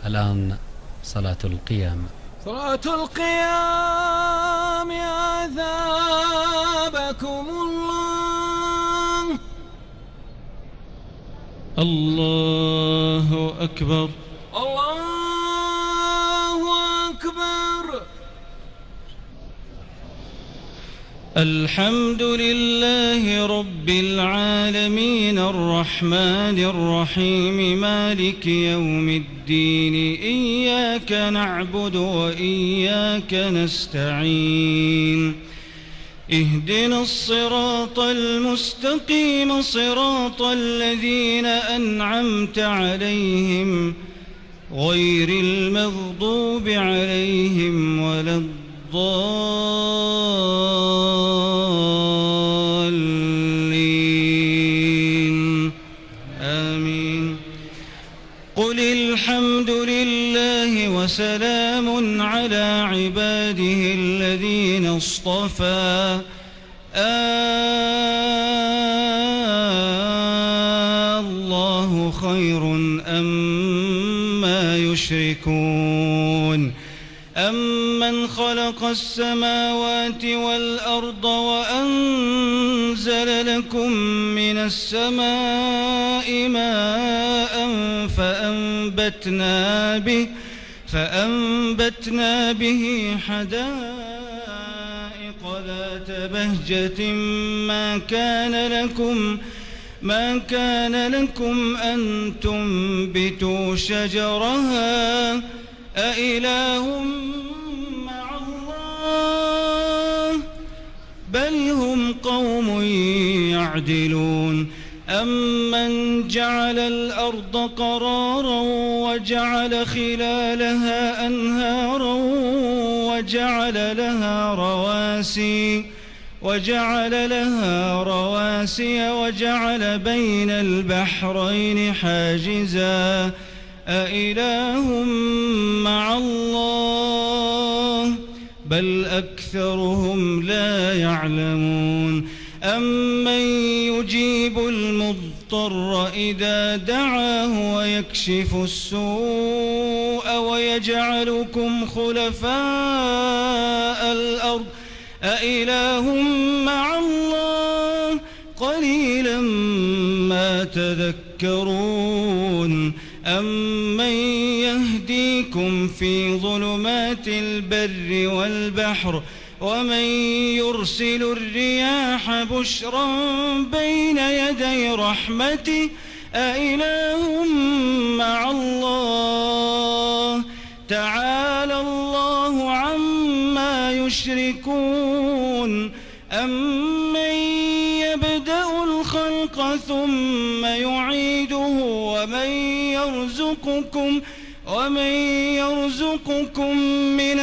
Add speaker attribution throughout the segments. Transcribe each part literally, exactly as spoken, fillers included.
Speaker 1: الآن صلاة القيام.
Speaker 2: صلاة القيام أثابكم الله.
Speaker 3: الله أكبر.
Speaker 2: الله أكبر.
Speaker 3: الحمد لله رب العالمين الرحمن الرحيم مالك يوم الدين إياك نعبد وإياك نستعين اهدنا الصراط المستقيم صراط الذين أنعمت عليهم غير المغضوب عليهم ولا الضالين آمين. قل الحمد لله وسلام على عباده الذين اصطفى الله خير أما يشركون أمن خلق السماوات والأرض وأنزل لكم من السماء ماء فأنبتنا به فأنبتنا به حدائق ذات بهجة ما كان لكم ما كان لكم أن تنبتوا شجرها أإله مع الله بل هم قوم يعدلون أمن جعل الأرض قرارا وجعل خلالها أنهارا وجعل لها رواسي وجعل لها رواسي وجعل بين البحرين حاجزا أإله مع الله بل أكثرهم لا يعلمون أمن يجيب المضطر إذا دعاه ويكشف السوء ويجعلكم خلفاء الأرض أإله مع الله قليلا ما تذكرون أمن يهديكم في ظلمات البر والبحر ومن يرسل الرياح بشرا بين يدي رحمته أإله مع الله تعالى الله عما يشركون أمن يبدأ الخلق ثم يعيده ومن يرزقكم ومن يرزقكم من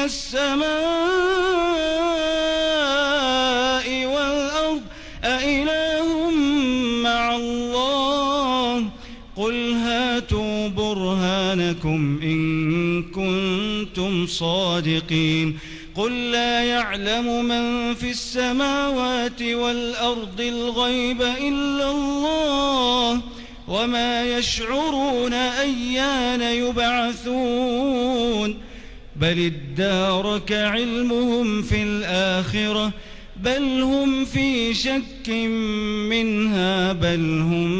Speaker 3: السماء والأرض أإله مع الله قل هاتوا برهانكم إن كنتم صادقين قل لا يعلم من في السماوات والأرض الغيب إلا الله وما يشعرون أيان يبعثون بل ادارك علمهم في الآخرة بل هم في شك منها بل هم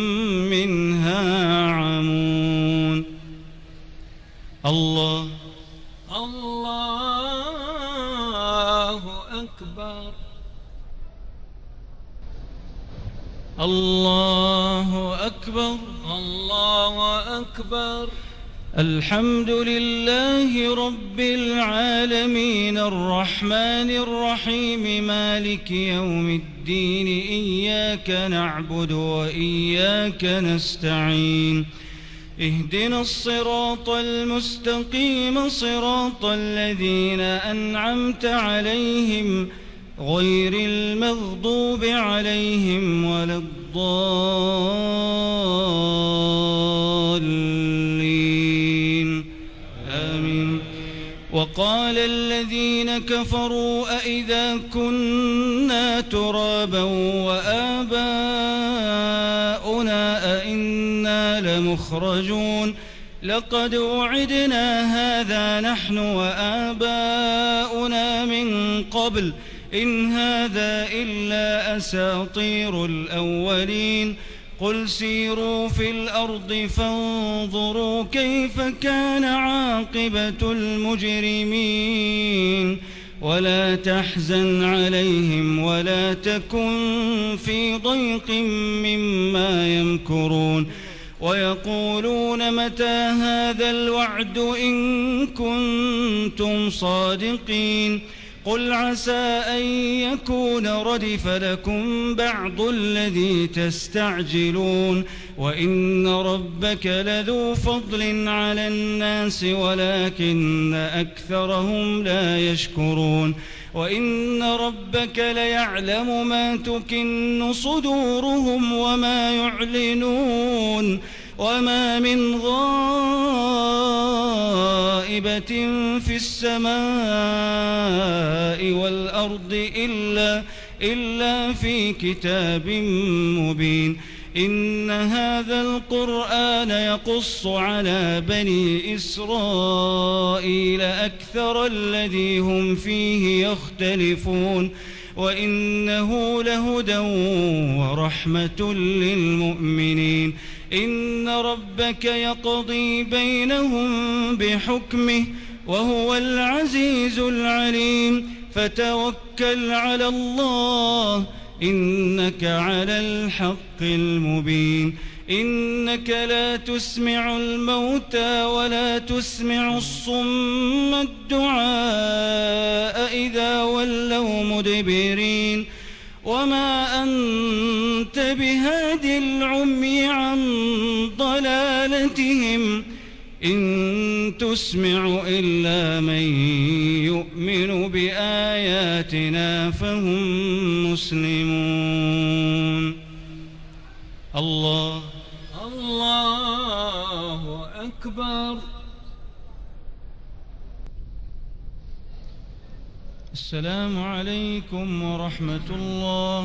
Speaker 3: منها عمون. الله
Speaker 2: الله أكبر.
Speaker 3: الله أكبر.
Speaker 2: الله أكبر.
Speaker 3: الحمد لله رب العالمين الرحمن الرحيم مالك يوم الدين إياك نعبد وإياك نستعين اهدنا الصراط المستقيم صراط الذين أنعمت عليهم غير المغضوب عليهم ولا الضالين آمين. وقال الذين كفروا أئذا كنا ترابا وآباؤنا أئنا لمخرجون لقد وعدنا هذا نحن وآباؤنا من قبل إن هذا إلا أساطير الأولين قل سيروا في الأرض فانظروا كيف كان عاقبة المجرمين ولا تحزن عليهم ولا تكن في ضيق مما يمكرون ويقولون متى هذا الوعد إن كنتم صادقين قل عسى أن يكون ردف لكم بعض الذي تستعجلون وإن ربك لذو فضل على الناس ولكن أكثرهم لا يشكرون وإن ربك ليعلم ما تكن صدورهم وما يعلنون وما من غائبة في السماء والأرض إلا, إلا في كتاب مبين إن هذا القرآن يقص على بني إسرائيل أكثر الذي هم فيه يختلفون وإنه لهدى ورحمة للمؤمنين إن ربك يقضي بينهم بحكمه وهو العزيز العليم فتوكل على الله إنك على الحق المبين إنك لا تسمع الموتى ولا تسمع الصم الدعاء إذا ولوا مدبرين وما أنت بهاد العمي عن ضلالتهم إن تسمع إلا من يؤمن بآياتنا فهم مسلمون الله
Speaker 2: الله أكبر.
Speaker 3: السلام عليكم ورحمة الله.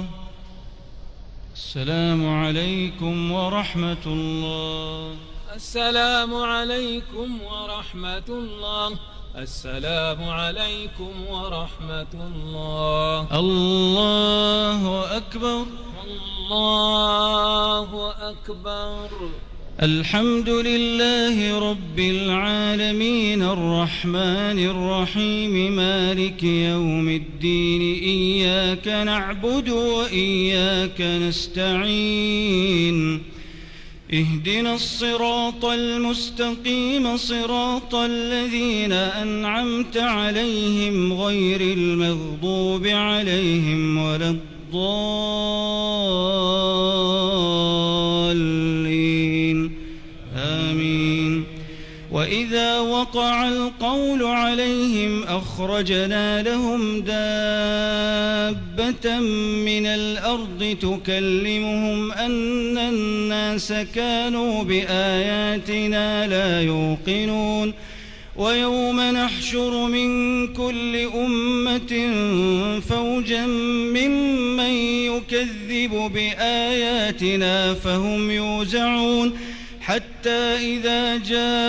Speaker 3: السلام عليكم ورحمة الله.
Speaker 2: السلام عليكم ورحمة الله. السلام عليكم ورحمة الله.
Speaker 3: الله أكبر.
Speaker 2: الله أكبر.
Speaker 3: الحمد لله رب العالمين الرحمن الرحيم مالك يوم الدين إياك نعبد وإياك نستعين اهدنا الصراط المستقيم صراط الذين أنعمت عليهم غير المغضوب عليهم ولا الضالين آمين. وإذا وقع القول عليهم أخرجنا لهم دابة من الأرض تكلمهم أن الناس كانوا بآياتنا لا يوقنون ويوم نحشر من كل أمة فوجا ممن يكذب بآياتنا فهم يوزعون حتى إذا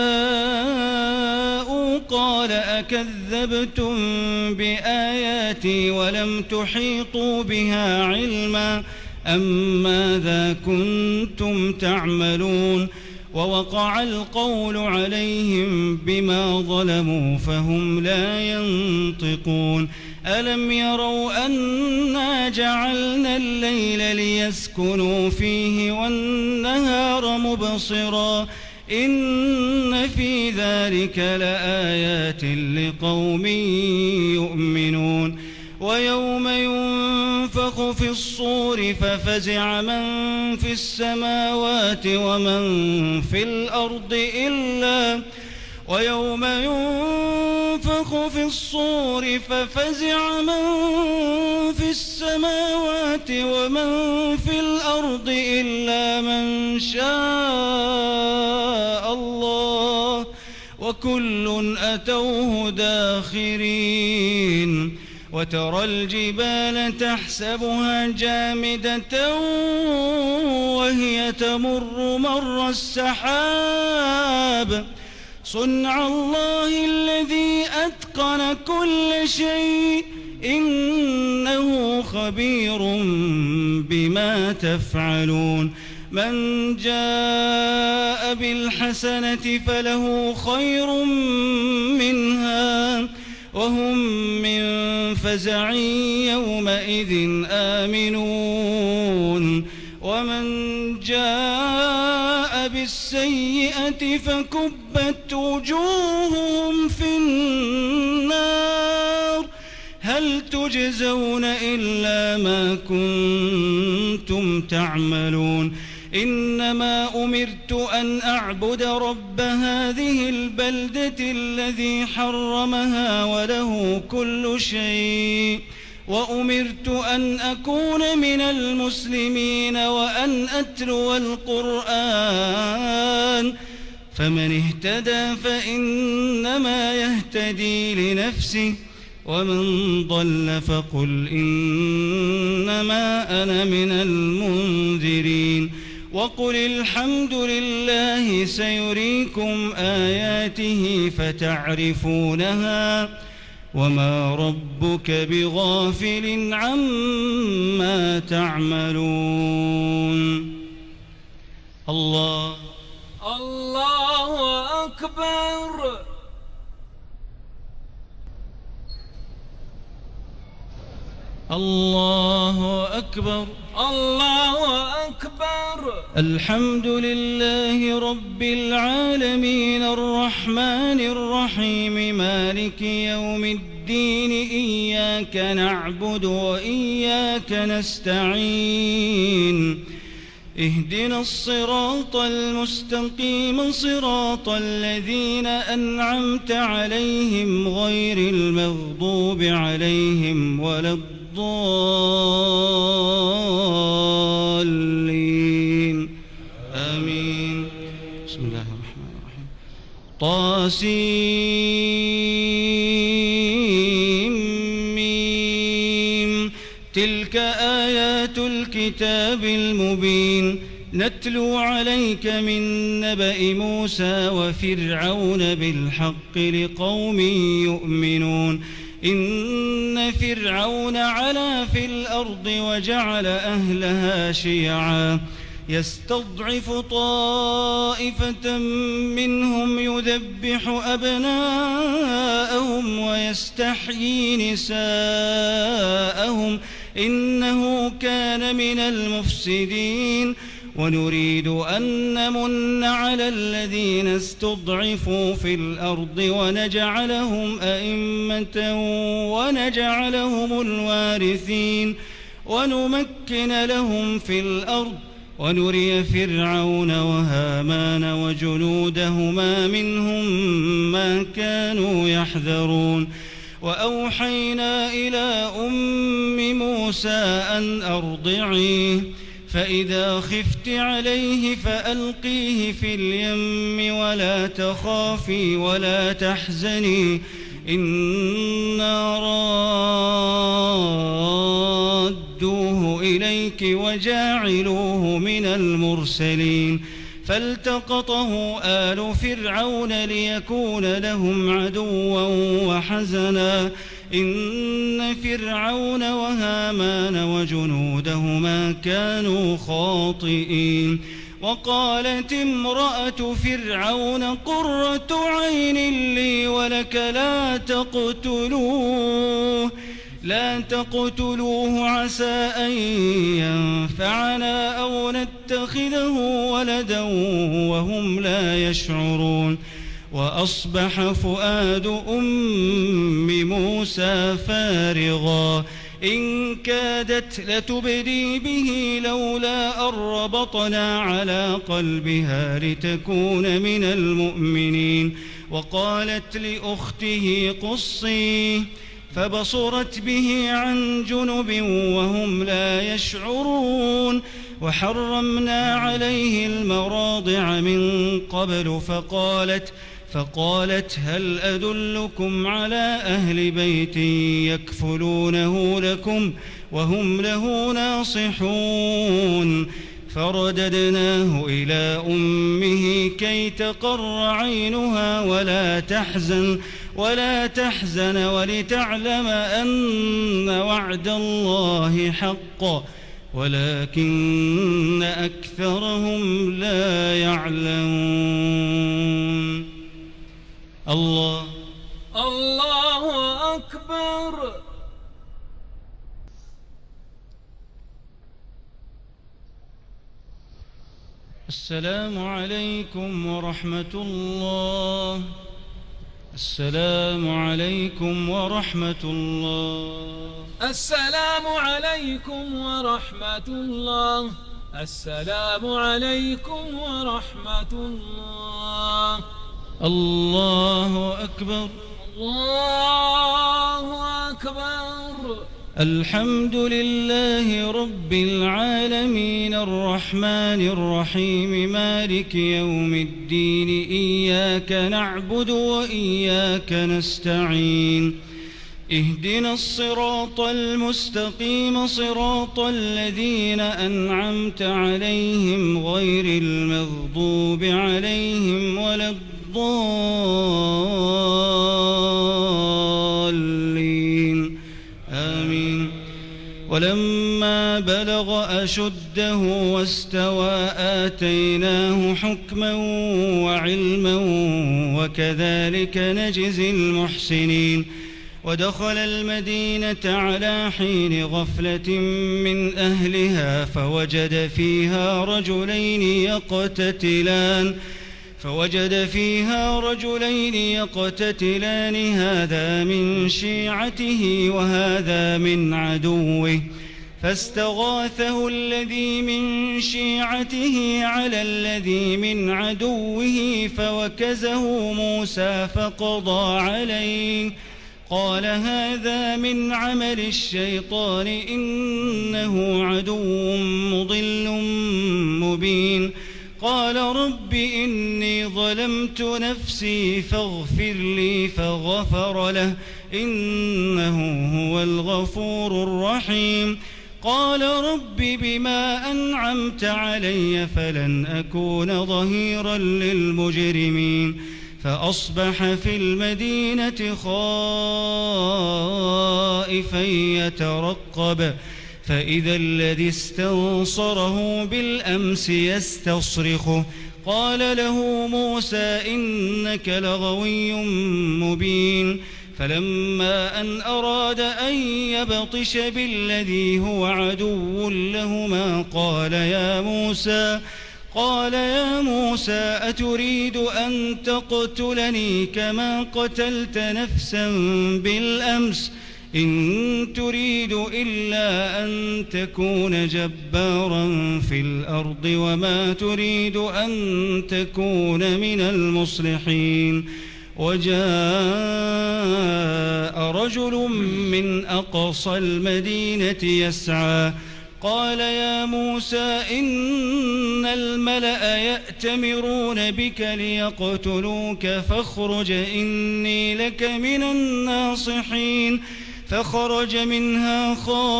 Speaker 3: جاءوا قال أكذبتم بآياتي ولم تحيطوا بها علما أم ماذا كنتم تعملون ووقع القول عليهم بما ظلموا فهم لا ينطقون ألم يروا أنا جعلنا الليل ليسكنوا فيه والنهار مبصرا إن في ذلك لآيات لقوم يؤمنون ويوم ينفخ في الصور ففزع من في السماوات ومن في الأرض إلا ويوم ينفخ في الصور ففزع من في السماوات ومن في الأرض إلا من شاء الله وكل أتوه داخرين وترى الجبال تحسبها جامدة وهي تمر مر السحاب صنع الله الذي أتقن كل شيء إنه خبير بما تفعلون من جاء بالحسنة فله خير منها وهم من فزع يومئذ آمنون ومن جاء بالسيئة فكبت وجوههم في النار هل تجزون إلا ما كنتم تعملون إنما أمرت أن أعبد رب هذه البلدة الذي حرمها وله كل شيء وأمرت أن أكون من المسلمين وأن أتلو القرآن فمن اهتدى فإنما يهتدي لنفسه ومن ضل فقل إنما أنا من المنذرين وقل الحمد لله سيريكم آياته فتعرفونها وما ربك بغافل عما تعملون الله
Speaker 2: الله أكبر
Speaker 3: الله أكبر
Speaker 2: الله أكبر
Speaker 3: الحمد لله رب العالمين الرحمن الرحيم مالك يوم الدين إياك نعبد وإياك نستعين اهدنا الصراط المستقيم صراط الذين أنعمت عليهم غير المغضوب عليهم ولا الضالين آمين بسم الله الرحمن الرحيم طاسيم تلك آيات الكتاب المبين نتلو عليك من نبأ موسى وفرعون بالحق لقوم يؤمنون إن فرعون علا في الأرض وجعل أهلها شيعا يستضعف طائفة منهم يذبح أبناءهم ويستحيي نساءهم إنه كان من المفسدين ونريد أن نمن على الذين استضعفوا في الأرض ونجعلهم أئمة ونجعلهم الوارثين ونمكن لهم في الأرض ونري فرعون وهامان وجنودهما منهم ما كانوا يحذرون وأوحينا إلى أم موسى أن أرضعيه فإذا خفت عليه فألقيه في اليم ولا تخافي ولا تحزني إنا رادوه إليك وجاعلوه من المرسلين فالتقطه آل فرعون ليكون لهم عدوا وحزنا إن فرعون وهامان وجنودهما كانوا خاطئين وقالت امرأة فرعون قرة عين لي ولك لا تقتلوه لا تقتلوه عسى أن ينفعنا أو نتخذه ولدا وهم لا يشعرون وأصبح فؤاد أم موسى فارغا إن كادت لتبدي به لولا أن ربطنا على قلبها لتكون من المؤمنين وقالت لأخته قصيه فبصرت به عن جنب وهم لا يشعرون وحرمنا عليه المراضع من قبل فقالت فقالت هل أدلكم على أهل بيت يكفلونه لكم وهم له ناصحون فرددناه إلى أمه كي تقر عينها ولا تحزن ولا تحزن ولتعلم أن وعد الله حق ولكن أكثرهم لا يعلمون. الله
Speaker 2: الله أكبر.
Speaker 3: السلام عليكم ورحمة الله. السلام عليكم ورحمة الله.
Speaker 2: السلام عليكم ورحمة الله. السلام عليكم ورحمة الله.
Speaker 3: الله أكبر.
Speaker 2: الله أكبر.
Speaker 3: الحمد لله رب العالمين الرحمن الرحيم مالك يوم الدين إياك نعبد وإياك نستعين اهدنا الصراط المستقيم صراط الذين أنعمت عليهم غير المغضوب عليهم ولا الضالين آمين. ولما بلغ أشده واستوى آتيناه حكما وعلما وكذلك نجزي المحسنين. ودخل المدينة على حين غفلة من أهلها فوجد فيها رجلين يقتتلان فوجد فيها رجلين يقتتلان هذا من شيعته وهذا من عدوه فاستغاثه الذي من شيعته على الذي من عدوه فوكزه موسى فقضى عليه قال هذا من عمل الشيطان إنه عدو مضل مبين. قال رب إني ظلمت نفسي فاغفر لي فغفر له إنه هو الغفور الرحيم. قال رب بما أنعمت علي فلن أكون ظهيرا للمجرمين. فأصبح في المدينة خائفا يترقب فإذا الذي استنصره بالأمس يستصرخه قال له موسى إنك لغوي مبين. فلما أن أراد أن يبطش بالذي هو عدو لهما قال يا موسى قال يا موسى أتريد أن تقتلني كما قتلت نفسا بالأمس إن تريد إلا أن تكون جبارا في الأرض وما تريد أن تكون من المصلحين. وجاء رجل من أقصى المدينة يسعى قال يا موسى إن الملأ يأتمرون بك ليقتلوك فاخرج إني لك من الناصحين. فخرج منها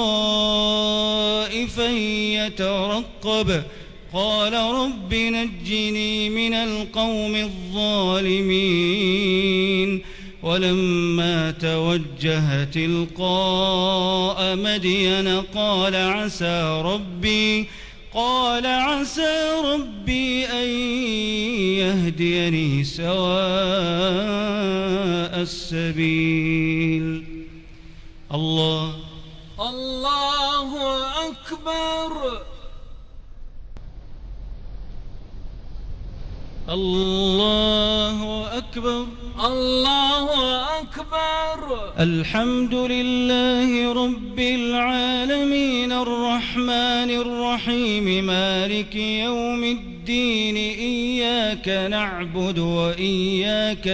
Speaker 3: خائفا يترقب قال رب نجني من القوم الظالمين. ولما توجه تلقاء مدين قال عسى ربي قال عسى ربي أن يهديني سواء السبيل. الله
Speaker 2: الله أكبر.
Speaker 3: الله أكبر.
Speaker 2: الله أكبر.
Speaker 3: الحمد لله رب العالمين الرحمن الرحيم مالك يوم الدين إياك نعبد وإياك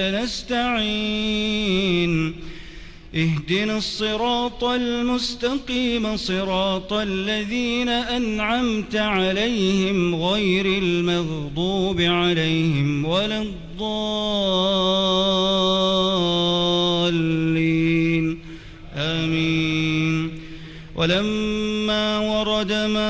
Speaker 3: نستعين اهدنا الصراط المستقيم صراط الذين أنعمت عليهم غير المغضوب عليهم ولا الضالين آمين. ولما فلما ورد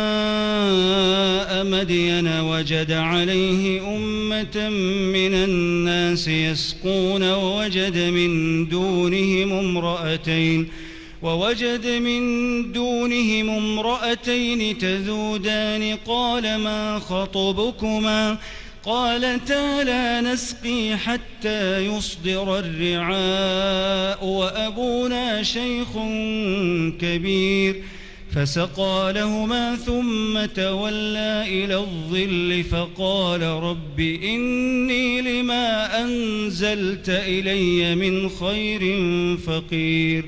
Speaker 3: ماء مدين وجد عليه أمة من الناس يسقون ووجد من دونهم امرأتين ووجد من دونهم امرأتين تذودان قال ما خطبكما قالتا لا نسقي حتى يصدر الرعاء وأبونا شيخ كبير فسقى لهما ثم تولى إلى الظل فقال رب إني لما أنزلت إلي من خير فقير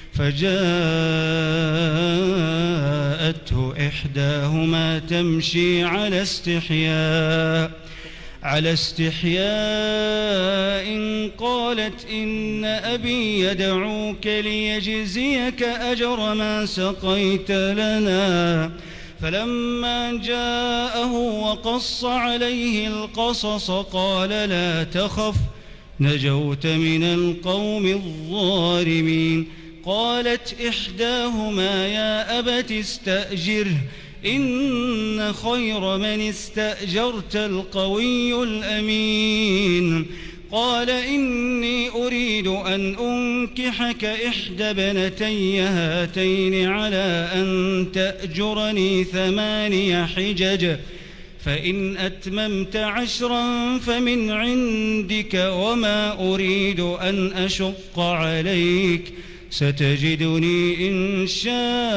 Speaker 3: فجاءته إحداهما تمشي على استحياء على استحياء قالت إن أبي يدعوك ليجزيك أجر ما سقيت لنا فلما جاءه وقص عليه القصص قال لا تخف نجوت من القوم الظالمين قالت إحداهما يا أبت استأجره إن خير من استأجرت القوي الأمين قال إني أريد أن أنكحك إحدى ابنتي هاتين على أن تأجرني ثماني حجج فإن أتممت عشرا فمن عندك وما أريد أن أشق عليك ستجدني إن شاء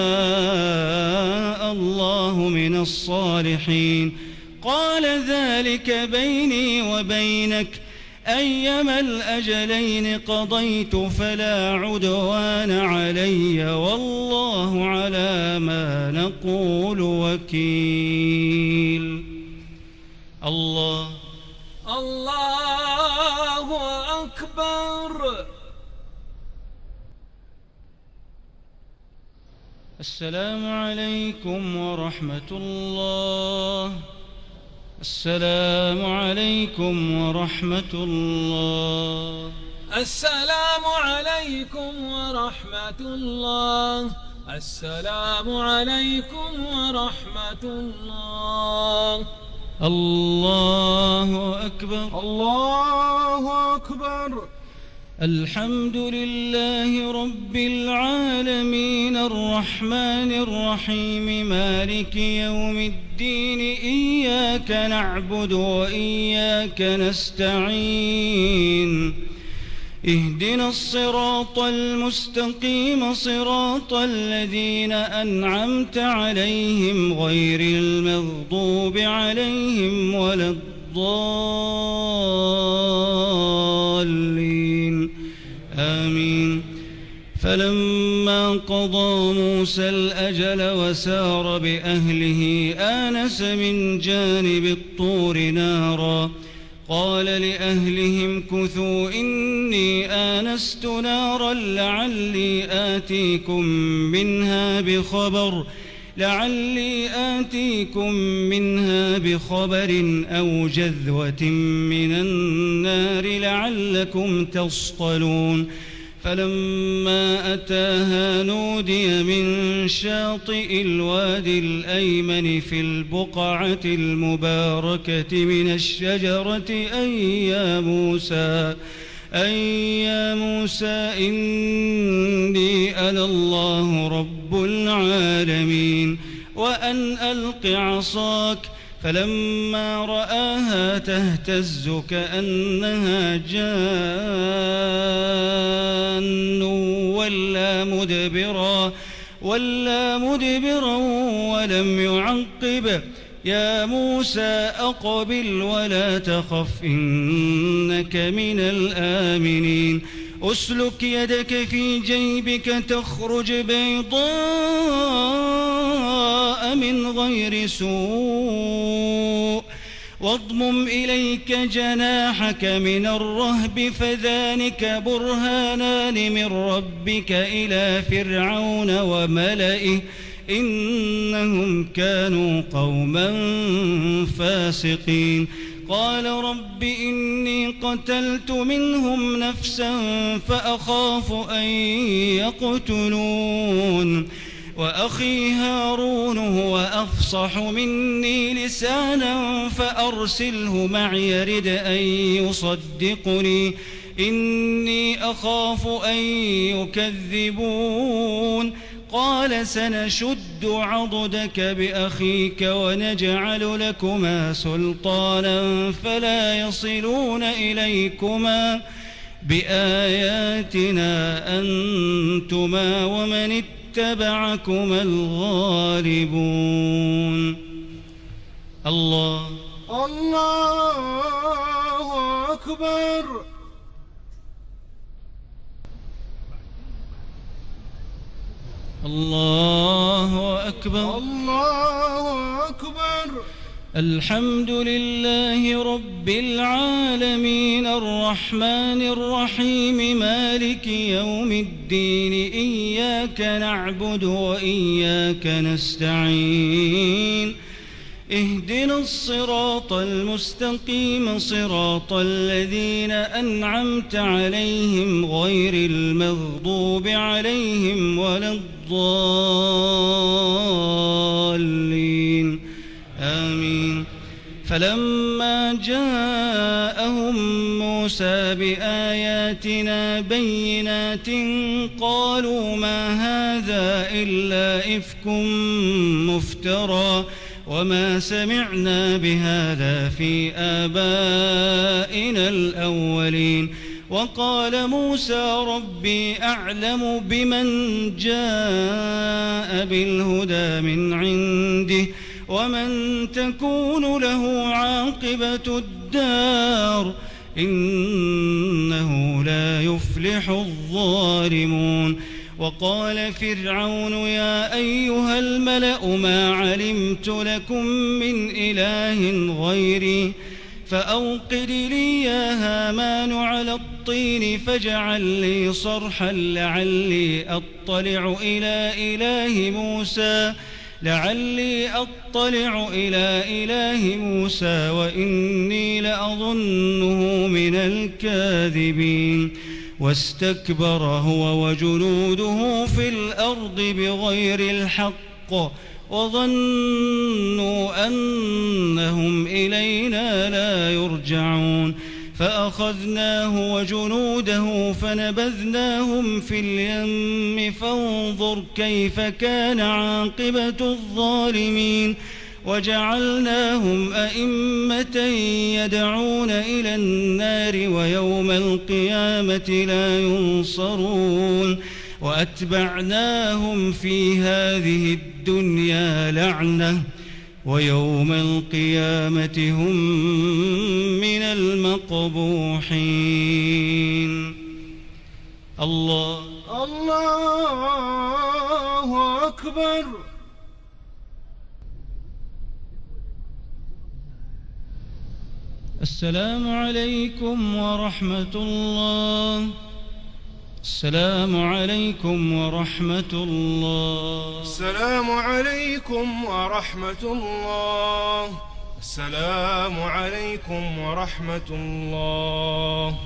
Speaker 3: الله من الصالحين قال ذلك بيني وبينك أيما الأجلين قضيت فلا عدوان علي والله على ما نقول وكيل. الله
Speaker 2: الله أكبر.
Speaker 3: السلام عليكم ورحمة الله. السلام عليكم ورحمة الله.
Speaker 2: السلام عليكم ورحمة الله. السلام عليكم ورحمة الله.
Speaker 3: الله أكبر.
Speaker 2: الله أكبر.
Speaker 3: الحمد لله رب العالمين الرحمن الرحيم مالك يوم الدين إياك نعبد وإياك نستعين اهدنا الصراط المستقيم صراط الذين أنعمت عليهم غير المغضوب عليهم ولا الضالين آمين. فلما قضى موسى الأجل وسار بأهله آنس من جانب الطور نارا قال لأهلهم كثوا إني آنست نارا لعلي آتيكم منها بخبر لعلي آتيكم منها بخبر أو جذوة من النار لعلكم تصطلون فلما أتاها نودي من شاطئ الوادي الأيمن في البقعة المباركة من الشجرة أي يا موسى أي يا موسى إني أنا الله رب العالمين وأن ألق عصاك فلما رآها تهتز كأنها جان ولا مدبرا ولا مدبرا ولم يعقب يا موسى أقبل ولا تخف إنك من الآمنين أسلك يدك في جيبك تخرج بيضاء من غير سوء واضمم إليك جناحك من الرهب فذلك برهانان من ربك إلى فرعون وملئه إنهم كانوا قوما فاسقين قال رب إني قتلت منهم نفسا فأخاف أن يقتلون وأخي هارون هو أفصح مني لسانا فأرسله معي يرد أن يصدقني إني أخاف أن يكذبون قال سنشد عضدك بأخيك ونجعل لكما سلطانا فلا يصلون إليكما بآياتنا أنتما ومن اتبعكما الغالبون. الله
Speaker 2: الله أكبر.
Speaker 3: الله أكبر.
Speaker 2: الله أكبر.
Speaker 3: الحمد لله رب العالمين الرحمن الرحيم مالك يوم الدين إياك نعبد وإياك نستعين اهدنا الصراط المستقيم صراط الذين أنعمت عليهم غير المغضوب عليهم ولا الضالين آمين. فلما جاءهم موسى بآياتنا بينات قالوا ما هذا إلا إفك مفترى وما سمعنا بهذا في آبائنا الأولين. وقال موسى ربي أعلم بمن جاء بالهدى من عنده ومن تكون له عاقبة الدار إنه لا يفلح الظالمون. وقال فرعون يا أيها الملأ ما علمت لكم من إله غيري فأوقد لي يا هامان على الطين فاجعل لي صرحا لعلي أطلع إلى إله موسى لعلي أطلع إلى إله موسى وإني لأظنه من الكاذبين. واستكبر هو وجنوده في الأرض بغير الحق وظنوا أنهم إلينا لا يرجعون فأخذناه وجنوده فنبذناهم في اليم فانظر كيف كان عاقبة الظالمين. وجعلناهم أئمة يدعون إلى النار ويوم القيامة لا ينصرون. وأتبعناهم في هذه الدنيا لعنة ويوم القيامة هم من المقبوحين. الله
Speaker 2: الله أكبر.
Speaker 3: السلام عليكم ورحمة الله. السلام عليكم ورحمة الله.
Speaker 2: السلام عليكم ورحمة الله. السلام عليكم ورحمة الله.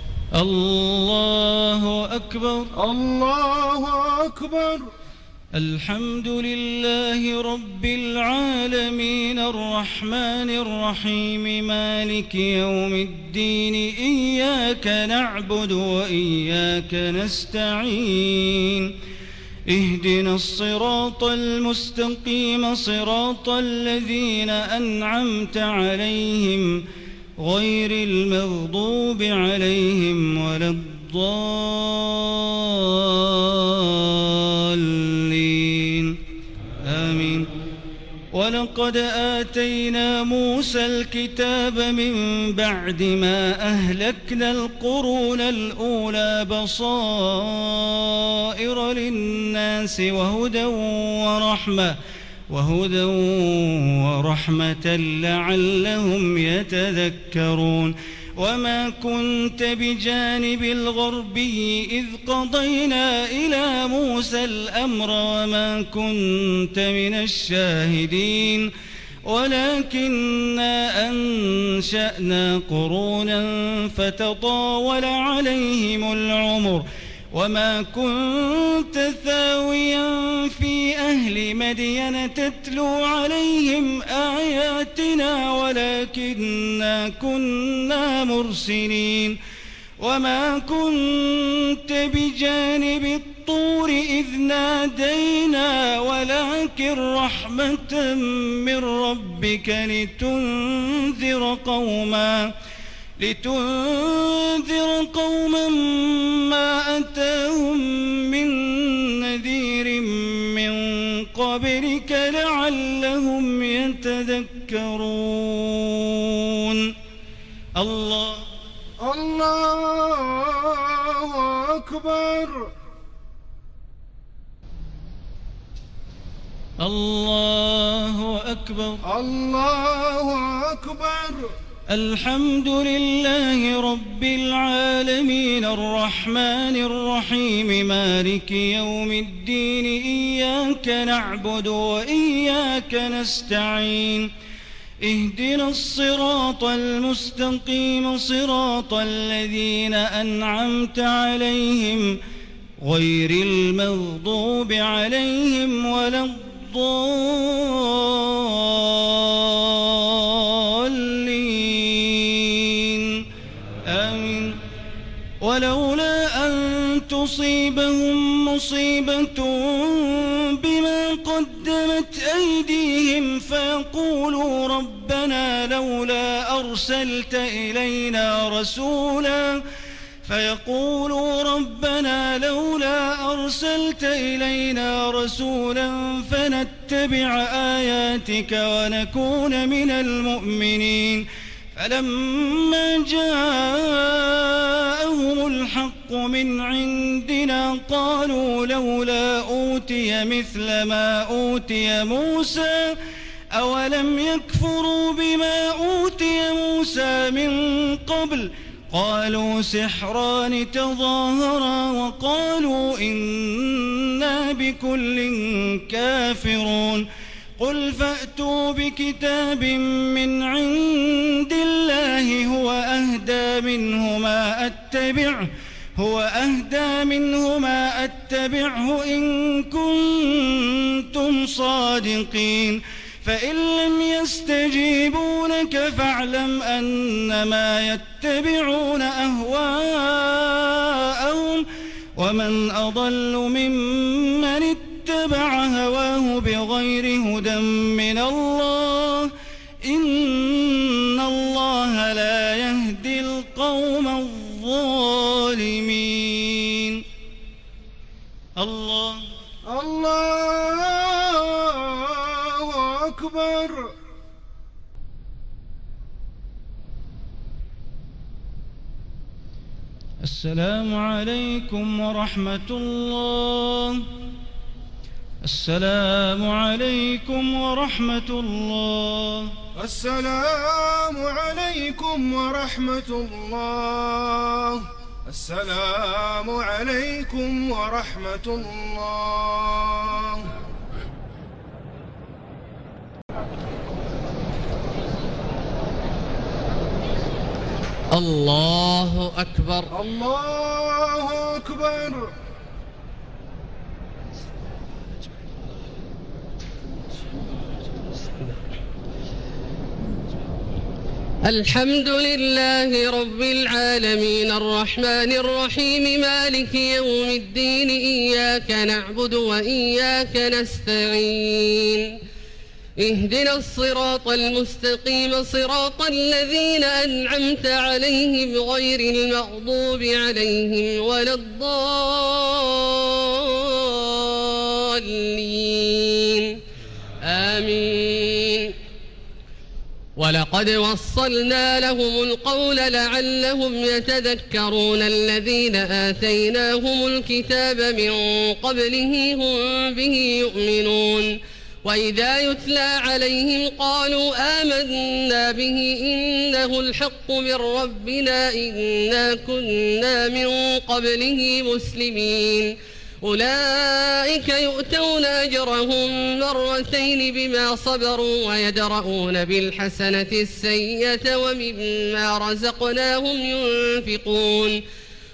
Speaker 3: الله أكبر.
Speaker 2: الله أكبر.
Speaker 3: الحمد لله رب العالمين الرحمن الرحيم مالك يوم الدين إياك نعبد وإياك نستعين اهدنا الصراط المستقيم صراط الذين أنعمت عليهم غير المغضوب عليهم ولا الضالين آمين. ولقد آتينا موسى الكتاب من بعد ما أهلكنا القرون الأولى بصائر للناس وهدى ورحمة وهدى ورحمة لعلهم يتذكرون. وما كنت بجانب الغربي إذ قضينا إلى موسى الأمر وما كنت من الشاهدين ولكننا أنشأنا قرونا فتطاول عليهم العمر وما كنت ثاويا في أهل مدين تتلو عليهم آياتنا ولكننا كنا مرسلين وما كنت بجانب الطور إذ نادينا ولكن رحمة من ربك لتنذر قوما لتنذر قوما ما أتاهم من نذير من قبلك لعلهم يتذكرون. الله
Speaker 2: الله أكبر.
Speaker 3: الله أكبر.
Speaker 2: الله أكبر.
Speaker 3: الحمد لله رب العالمين الرحمن الرحيم مالك يوم الدين إياك نعبد وإياك نستعين اهدنا الصراط المستقيم صراط الذين أنعمت عليهم غير المغضوب عليهم ولا الضالين آمين. ولولا أن تصيبهم مصيبة بما قدمت أيديهم فيقولوا ربنا لولا أرسلت إلينا رسولا فيقولوا ربنا لولا أرسلت إلينا رسولا فنتبع آياتك ونكون من المؤمنين فلما جاءهم الحق من عندنا قالوا لولا أوتي مثل ما أوتي موسى أولم يكفروا بما أوتي موسى من قبل قالوا سحران تظاهرا وقالوا إنا بكل كافرون. قل فأتوا بكتاب من عند الله هو أهدى منه ما أتبعه هو أهدى منه ما أتبعه إن كنتم صادقين فإن لم يستجيبوا لك فاعلم أنما يتبعون أهواءهم ومن أضل ممن اتبع هواه بغير هدى من الله إن الله لا يهدي القوم الظالمين. الله
Speaker 2: الله أكبر.
Speaker 3: السلام عليكم ورحمة الله. السلام عليكم ورحمة الله.
Speaker 2: السلام عليكم ورحمة الله. السلام عليكم ورحمة الله.
Speaker 1: الله أكبر.
Speaker 2: الله أكبر.
Speaker 4: الحمد لله رب العالمين الرحمن الرحيم مالك يوم الدين إياك نعبد وإياك نستعين اهدنا الصراط المستقيم صراط الذين أنعمت عليهم غير المغضوب عليهم ولا الضالين آمين. ولقد وصلنا لهم القول لعلهم يتذكرون الذين آتيناهم الكتاب من قبله هم به يؤمنون وإذا يتلى عليهم قالوا آمنا به إنه الحق من ربنا إنا كنا من قبله مسلمين أولئك يؤتون أجرهم مرتين بما صبروا ويدرؤون بالحسنة السيئة ومما رزقناهم ينفقون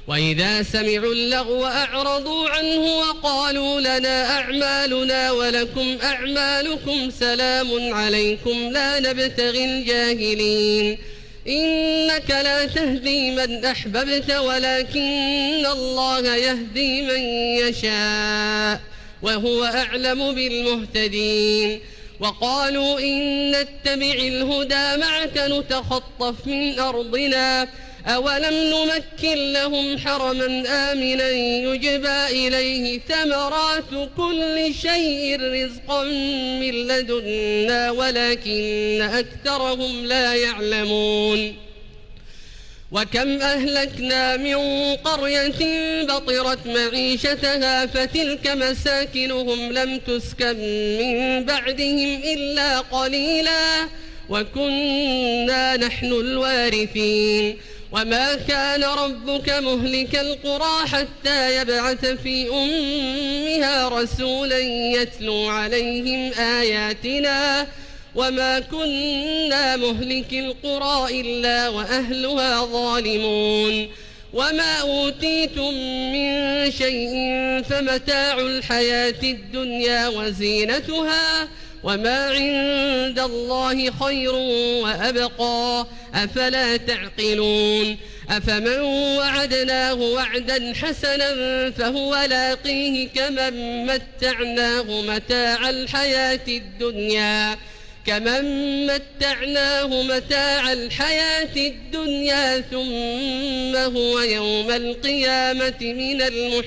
Speaker 4: وإذا سمعوا اللغو أعرضوا عنه وقالوا لنا أعمالنا ولكم أعمالكم سلام عليكم لا نبتغي الجاهلين إنك لا تهدي من أحببت ولكن الله يهدي من يشاء وهو أعلم بالمهتدين وقالوا إن نتبع الهدى معك نتخطف من أرضنا أولم نمكن لهم حرما آمنا يجبى إليه ثمرات كل شيء رزقا من لدنا ولكن أكثرهم لا يعلمون وكم أهلكنا من قرية بطرت معيشتها فتلك مساكنهم لم تسكن من بعدهم إلا قليلا وكنا نحن الوارثين وما كان ربك مهلك القرى حتى يبعث في أمها رسولا يتلو عليهم آياتنا وما كنا مهلك القرى إلا وأهلها ظالمون وما أوتيتم من شيء فمتاع الحياة الدنيا وزينتها وما عند الله خير وأبقى أفلا تعقلون أفمن وعدناه وعدا حسنا فهو لاقيه كمن متعناه متاع الحياة الدنيا كمن متعناه متاع الحياة الدنيا ثم هو يوم القيامة من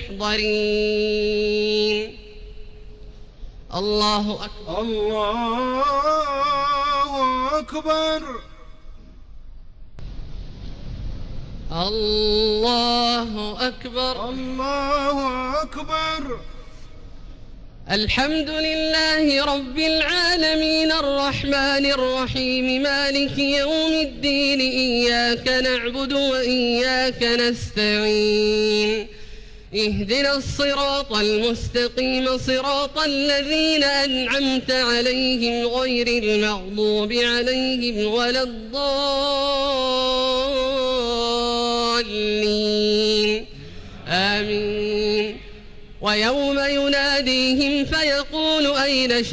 Speaker 4: المحضرين الله أكبر
Speaker 2: الله أكبر
Speaker 4: الله أكبر
Speaker 2: الله أكبر
Speaker 4: الحمد لله رب العالمين الرحمن الرحيم مالك يوم الدين إياك نعبد وإياك نستعين اهدنا الصراط المستقيم صراط الذين أنعمت عليهم غير المغضوب عليهم ولا الضالين آمين ويوم يناديهم فيقول أين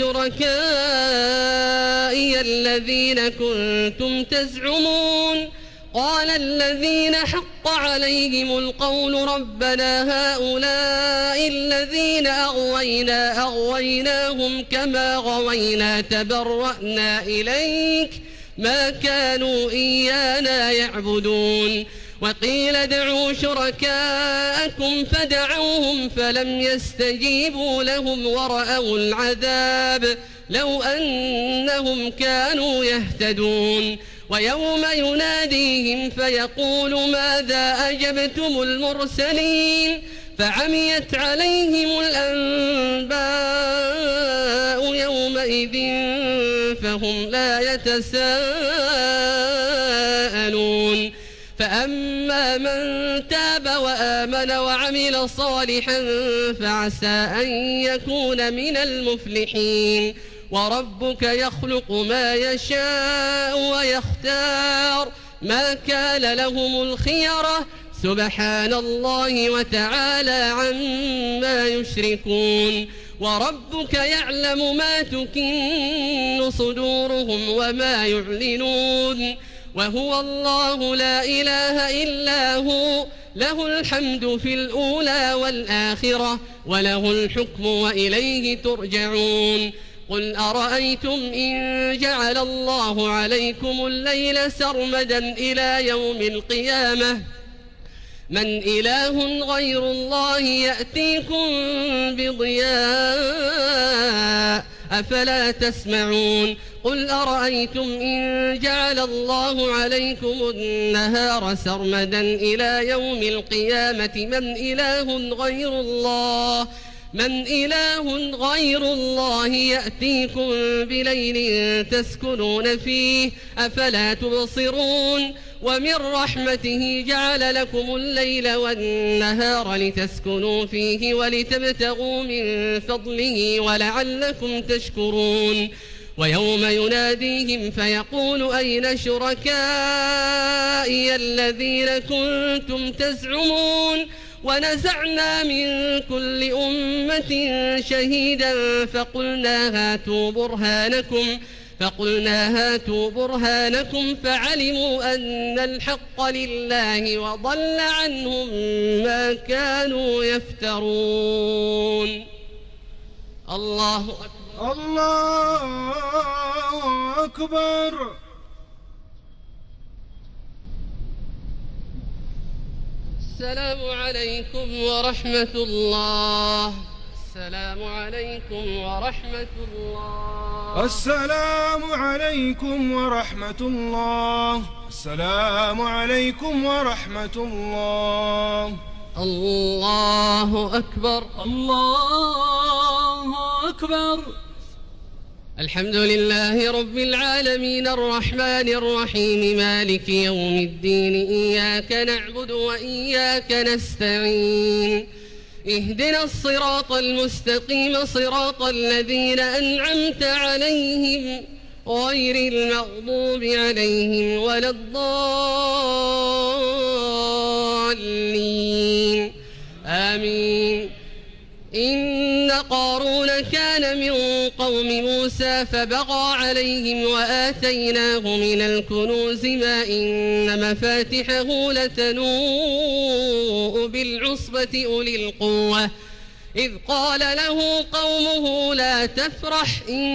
Speaker 4: شركائي الذين كنتم تزعمون قال الذين حق عليهم القول ربنا هؤلاء الذين أغوينا أغويناهم كما غوينا تبرأنا إليك ما كانوا إيانا يعبدون وقيل ادعوا شركاءكم فدعوهم فلم يستجيبوا لهم ورأوا العذاب لو أنهم كانوا يهتدون ويوم يناديهم فيقول ماذا أجبتم المرسلين فعميت عليهم الأنباء يومئذ فهم لا يتساءلون فأما من تاب وآمن وعمل صالحا فعسى أن يكون من المفلحين وربك يخلق ما يشاء ويختار ما كان لهم الخيرة سبحان الله وتعالى عما يشركون وربك يعلم ما تكن صدورهم وما يعلنون وهو الله لا إله إلا هو له الحمد في الأولى والآخرة وله الحكم وإليه ترجعون قل أرأيتم إن جعل الله عليكم الليل سرمدا إلى يوم القيامة من إله غير الله يأتيكم بضياء أفلا تسمعون قل أرأيتم إن جعل الله عليكم النهار سرمدا إلى يوم القيامة من إله غير الله من إله غير الله يأتيكم بليل تسكنون فيه أفلا تبصرون ومن رحمته جعل لكم الليل والنهار لتسكنوا فيه ولتبتغوا من فضله ولعلكم تشكرون ويوم يناديهم فيقول أين شركائي الذين كنتم تزعمون ونزعنا من كل أمة شهيدا فقلنا هاتوا برهانكم فقلنا هاتوا برهانكم فعلموا أن الحق لله وضل عنهم ما كانوا يفترون. الله أكبر.
Speaker 2: الله أكبر.
Speaker 4: السلام عليكم ورحمة الله. السلام عليكم ورحمة الله.
Speaker 2: السلام عليكم ورحمة الله. السلام عليكم ورحمة الله.
Speaker 4: الله أكبر.
Speaker 1: الله أكبر.
Speaker 4: الحمد لله رب العالمين الرحمن الرحيم مالك يوم الدين إياك نعبد وإياك نستعين اهدنا الصراط المستقيم صراط الذين أنعمت عليهم غير المغضوب عليهم ولا الضالين آمين. إن قارون كان من قوم موسى فبغى عليهم وآتيناه من الكنوز ما إن مفاتحه لتنوء بالعصبة أولي القوة إذ قال له قومه لا تفرح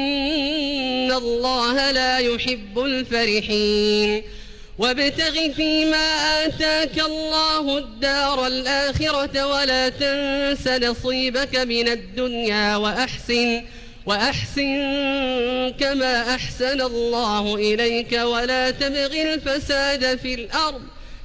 Speaker 4: إن الله لا يحب الفرحين وابتغ فيما آتاك الله الدار الآخرة ولا تنس نصيبك من الدنيا وأحسن وأحسن كما أحسن الله إليك ولا تبغ الفساد في الأرض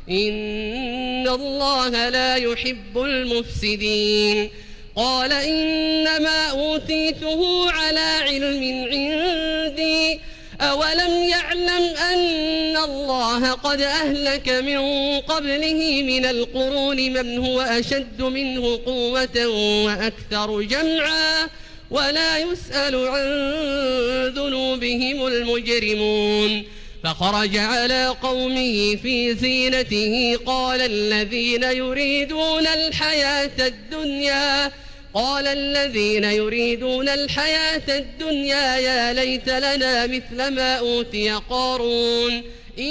Speaker 4: إن الله لا يحب المفسدين. قال إنما أوتيته على علم عندي أولم يعلم أن الله قد أهلك من قبله من القرون من هو أشد منه قوة وأكثر جمعا ولا يسأل عن ذنوبهم المجرمون. فخرج على قومه في زينته قال الذين يريدون الحياة الدنيا قال الذين يريدون الحياة الدنيا يا ليت لنا مثل ما أوتي قارون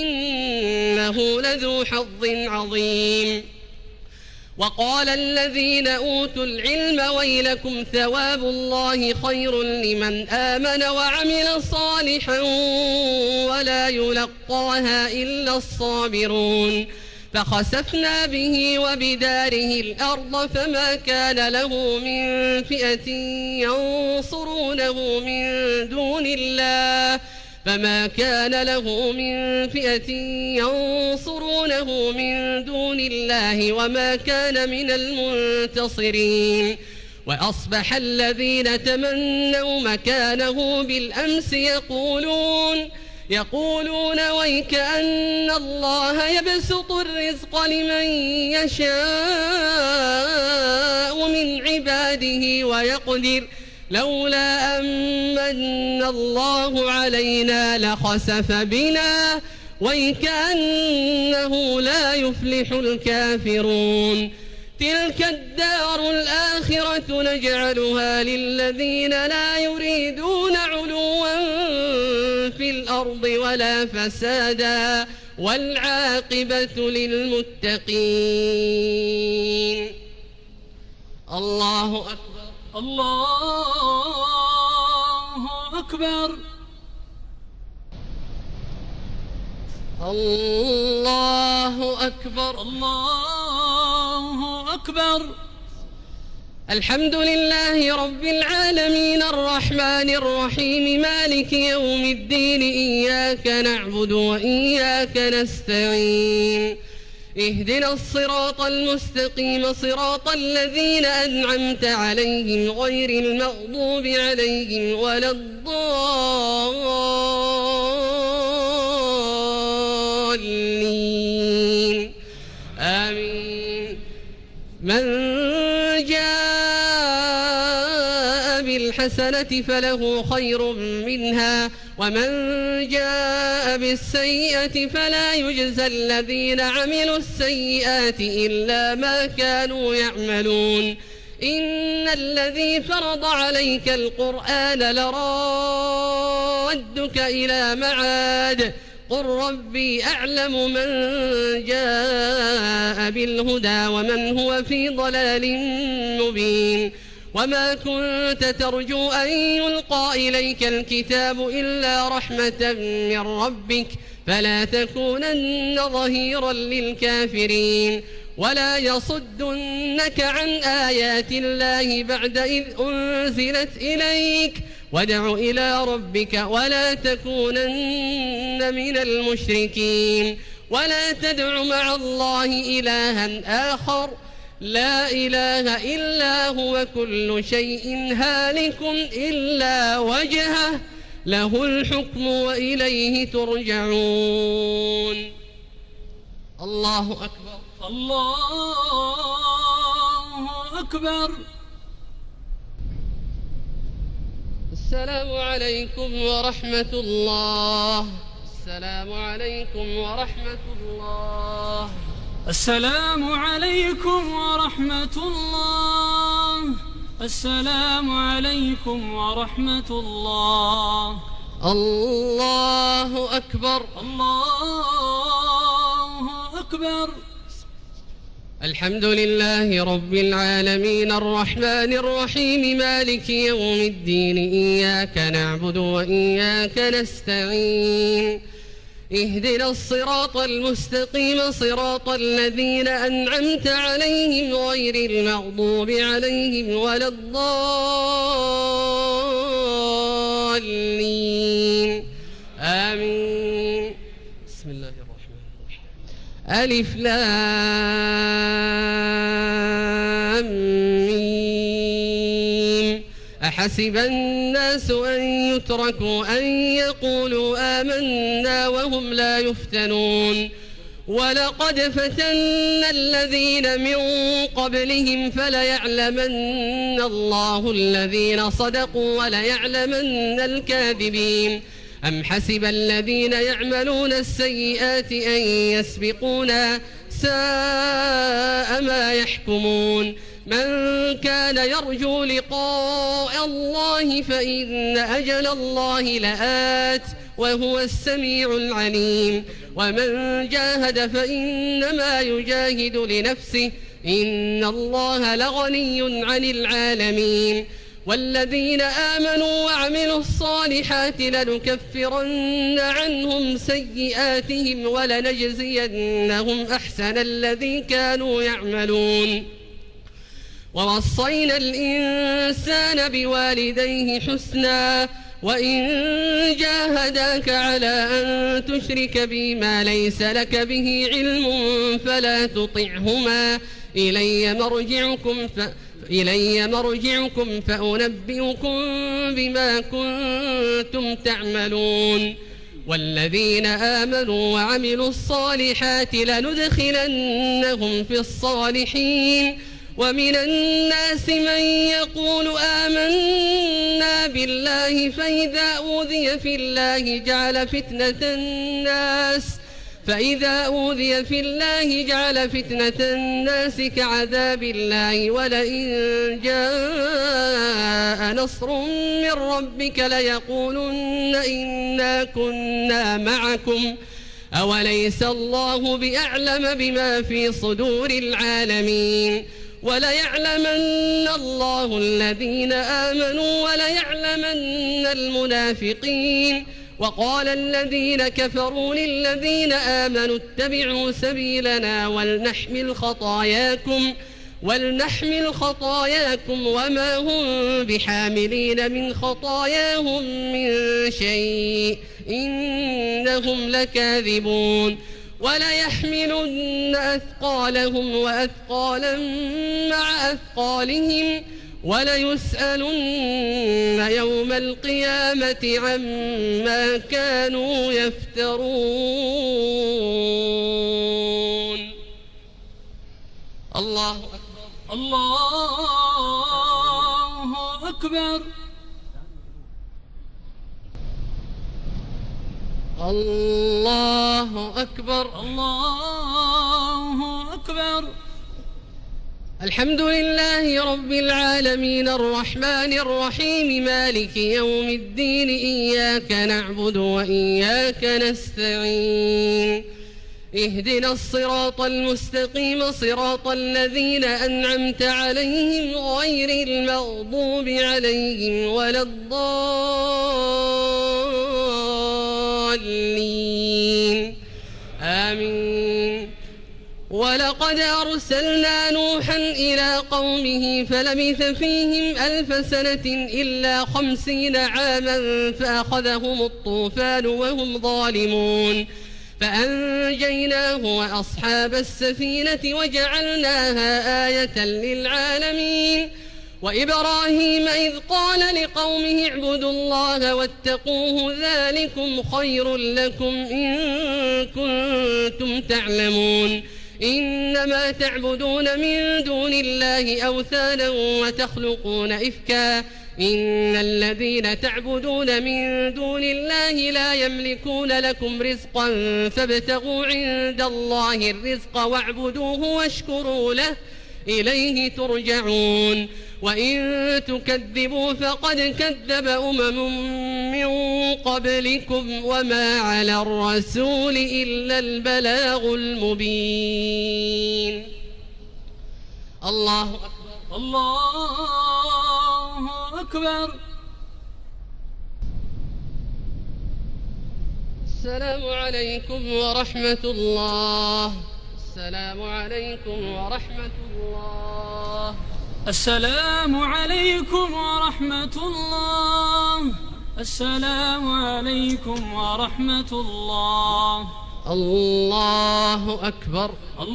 Speaker 4: إنه لذو حظ عظيم. وقال الذين أوتوا العلم ويلكم ثواب الله خير لمن آمن وعمل صالحا ولا يلقاها إلا الصابرون. فخسفنا به وبداره الأرض فما كان له من فئة ينصرونه من دون الله فما كان له من فئة ينصرونه من دون الله وما كان من المنتصرين. وأصبح الذين تمنوا مكانه بالأمس يقولون يقولون ويك أن الله يبسط الرزق لمن يشاء من عباده ويقدر لولا أمن الله علينا لخسف بنا ويك أنه لا يفلح الكافرون. تلك الدار الآخرة نجعلها للذين لا يريدون علوا في الأرض ولا فسادا والعاقبة للمتقين. الله أكبر.
Speaker 1: الله أكبر.
Speaker 4: الله أكبر.
Speaker 1: الله أكبر.
Speaker 4: الحمد لله رب العالمين الرحمن الرحيم مالك يوم الدين إياك نعبد وإياك نستعين اهدنا الصراط المستقيم صراط الذين أنعمت عليهم غير المغضوب عليهم ولا الضالين آمين. من جاء بالحسنة فله خير منها ومن جاء بالسيئة فلا يجزى الذين عملوا السيئات إلا ما كانوا يعملون إن الذي فرض عليك القرآن لرادك إلى معاد قل ربي أعلم من جاء بالهدى ومن هو في ضلال مبين وما كنت ترجو أن يلقى إليك الكتاب إلا رحمة من ربك فلا تكونن ظهيرا للكافرين ولا يصدنك عن آيات الله بعد إذ أنزلت إليك وادع إلى ربك ولا تكونن من المشركين ولا تدع مع الله إلها آخر لا إله إلا هو كل شيء هالك إلا وجهه له الحكم وإليه ترجعون. الله أكبر.
Speaker 1: الله أكبر.
Speaker 4: السلام عليكم ورحمة الله. السلام عليكم ورحمة الله.
Speaker 1: السلام عليكم ورحمة الله. السلام عليكم ورحمة الله.
Speaker 4: الله أكبر.
Speaker 1: الله أكبر.
Speaker 4: الحمد لله رب العالمين الرحمن الرحيم مالك يوم الدين إياك نعبد وإياك نستعين اهدنا الصراط المستقيم صراط الذين أنعمت عليهم غير المغضوب عليهم ولا الضالين آمين. بسم الله الرحمن الرحيم. ألف لام ميم أحسب الناس أن يتركوا أن يقولوا آمنا وهم لا يفتنون ولقد فتنا الذين من قبلهم فليعلمن الله الذين صدقوا وليعلمن الكاذبين. أم حسب الذين يعملون السيئات أن يسبقونا ساء ما يحكمون. من كان يرجو لقاء الله فإن أجل الله لآت وهو السميع العليم. ومن جاهد فإنما يجاهد لنفسه إن الله لغني عن العالمين. والذين آمنوا وعملوا الصالحات لنكفرن عنهم سيئاتهم ولنجزينهم أحسن الذي كانوا يعملون. ووصينا الإنسان بوالديه حسنا وإن جاهداك على أن تشرك بي ما ليس لك به علم فلا تطعهما إلي مرجعكم ف... إلي مرجعكم فأنبئكم بما كنتم تعملون. والذين آمنوا وعملوا الصالحات لندخلنهم في الصالحين. ومن الناس من يقول آمنا بالله فإذا أوذي في الله جعل فتنة الناس فإذا أوذي في الله جعل فتنة الناس كعذاب الله ولئن جاء نصر من ربك ليقولن إنا كنا معكم أوليس الله بأعلم بما في صدور العالمين. وليعلمن الله الذين آمنوا وليعلمن المنافقين. وقال الذين كفروا للذين آمنوا اتبعوا سبيلنا ولنحمل خطاياكم ولنحمل خطاياكم وما هم بحاملين من خطاياهم من شيء إنهم لكاذبون. وليحملن أثقالهم وأثقالا مع أثقالهم وليسألن يوم القيامة عما كانوا يفترون. الله أكبر.
Speaker 1: الله أكبر.
Speaker 4: الله أكبر.
Speaker 1: الله أكبر.
Speaker 4: الحمد لله رب العالمين الرحمن الرحيم مالك يوم الدين إياك نعبد وإياك نستعين اهدنا الصراط المستقيم صراط الذين أنعمت عليهم غير المغضوب عليهم ولا الضالين آمين. ولقد أرسلنا نوحا إلى قومه فلبث فيهم ألف سنة إلا خمسين عاما فأخذهم الطوفان وهم ظالمون فأنجيناه وأصحاب السفينة وجعلناها آية للعالمين. وإبراهيم إذ قال لقومه اعبدوا الله واتقوه ذلكم خير لكم إن كنتم تعلمون إنما تعبدون من دون الله أوثانا وتخلقون إفكا إن الذين تعبدون من دون الله لا يملكون لكم رزقا فابتغوا عند الله الرزق واعبدوه واشكروا له إليه ترجعون. وإن تكذبوا فقد كذب أمم من قبلكم وما على الرسول إلا البلاغ المبين. الله أكبر.
Speaker 1: الله أكبر.
Speaker 4: السلام عليكم ورحمة الله. السلام عليكم ورحمة الله.
Speaker 1: السلام عليكم ورحمة الله. السلام عليكم ورحمة الله.
Speaker 4: الله أكبر.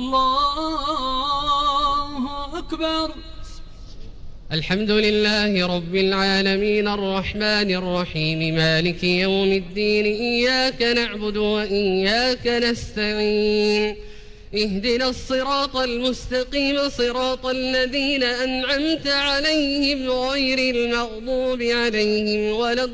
Speaker 1: الله أكبر.
Speaker 4: الحمد لله رب العالمين الرحمن الرحيم مالك يوم الدين إياك نعبد وإياك نستعين اهدنا الصراط المستقيم صراط الذين أنعمت عليهم غير المغضوب عليهم ولا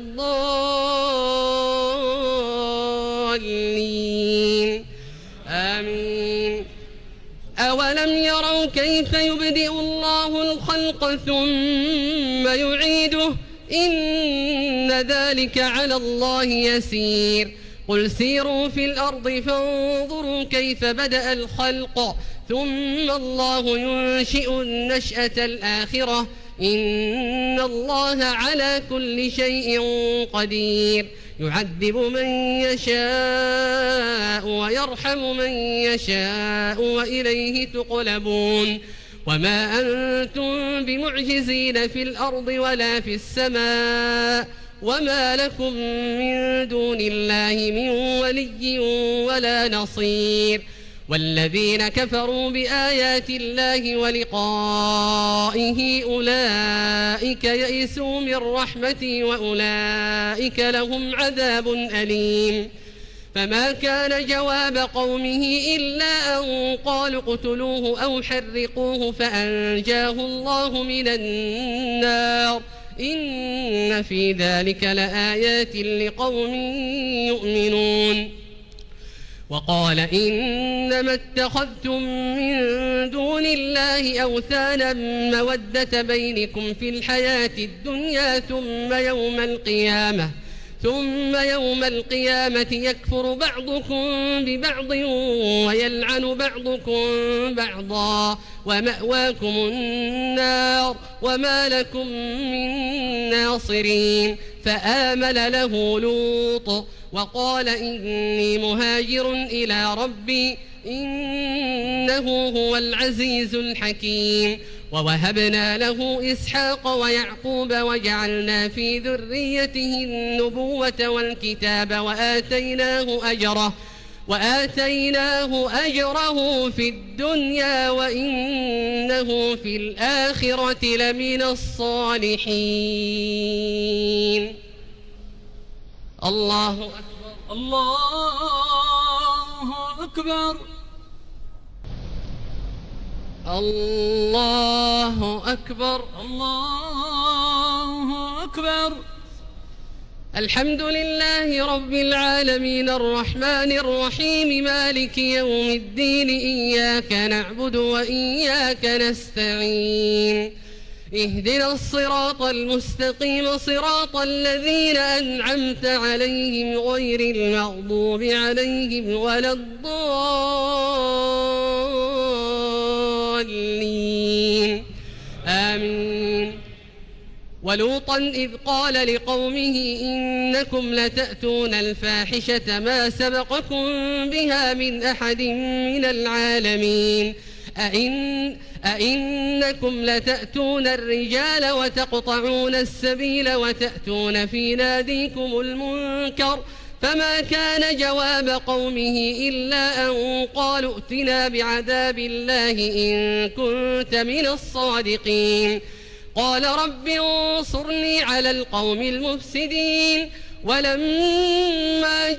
Speaker 4: الضالين آمين. أولم يروا كيف يبدئ الله الخلق ثم يعيده إن ذلك على الله يسير. قل سيروا في الأرض فانظروا كيف بدأ الخلق ثم الله ينشئ النشأة الآخرة إن الله على كل شيء قدير. يعذب من يشاء ويرحم من يشاء وإليه تقلبون. وما أنتم بمعجزين في الأرض ولا في السماء وما لكم من دون الله من ولي ولا نصير. والذين كفروا بآيات الله ولقائه أولئك يئسوا من رحمتي وأولئك لهم عذاب أليم. فما كان جواب قومه إلا أن قالوا اقتلوه أو حرقوه فأنجاه الله من النار إن في ذلك لآيات لقوم يؤمنون. وقال إنما اتخذتم من دون الله أوثانا مودة بينكم في الحياة الدنيا ثم يوم القيامة ثم يوم القيامة يكفر بعضكم ببعض ويلعن بعضكم بعضا ومأواكم النار وما لكم من ناصرين. فآمن له لوط وقال إني مهاجر إلى ربي إنه هو العزيز الحكيم. ووهبنا له إسحاق ويعقوب وجعلنا في ذريته النبوة والكتاب وآتيناه أجره وآتيناه أجره في الدنيا وإنه في الآخرة لمن الصالحين. الله أكبر.
Speaker 1: الله أكبر.
Speaker 4: الله أكبر.
Speaker 1: الله أكبر.
Speaker 4: الحمد لله رب العالمين الرحمن الرحيم مالك يوم الدين إياك نعبد وإياك نستعين اهدنا الصراط المستقيم صراط الذين أنعمت عليهم غير المغضوب عليهم ولا الضالين آمين. ولوطا إذ قال لقومه إنكم لتأتون الفاحشة ما سبقكم بها من أحد من العالمين أئن أئنكم لتأتون الرجال وتقطعون السبيل وتأتون في ناديكم المنكر فما كان جواب قومه إلا أن قالوا ائتنا بعذاب الله إن كنت من الصادقين قال رب انصرني على القوم المفسدين. ولما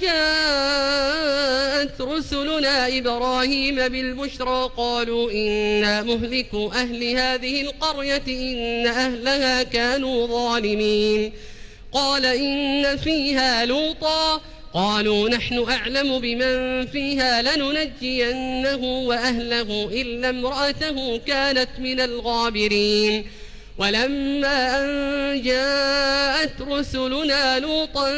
Speaker 4: جاءت رسلنا إبراهيم بالبشرى قالوا إنا مهلكو أهل هذه القرية إن أهلها كانوا ظالمين قال إن فيها لوطا قالوا نحن أعلم بمن فيها لننجينه وأهله إلا امرأته كانت من الغابرين. ولما أن جاءت رسلنا لوطا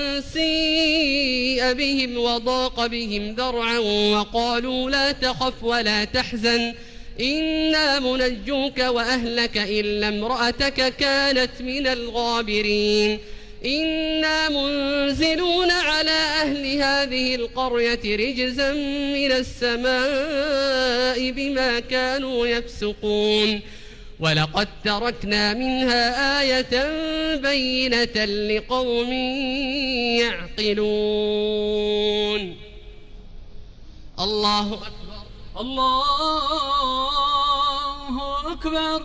Speaker 4: سيء بهم وضاق بهم ذرعا وقالوا لا تخف ولا تحزن إنا منجوك وأهلك إلا امرأتك كانت من الغابرين إنا منزلون على أهل هذه القرية رجزا من السماء بما كانوا يفسقون ولقد تركنا منها آية بينة لقوم يعقلون. الله أكبر
Speaker 1: الله أكبر.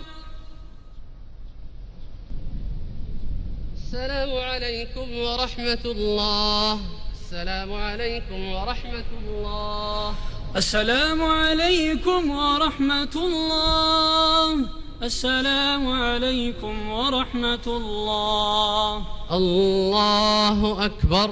Speaker 4: السلام عليكم ورحمة الله. السلام عليكم ورحمة الله.
Speaker 1: السلام عليكم ورحمة الله. السلام عليكم ورحمة الله.
Speaker 4: الله أكبر.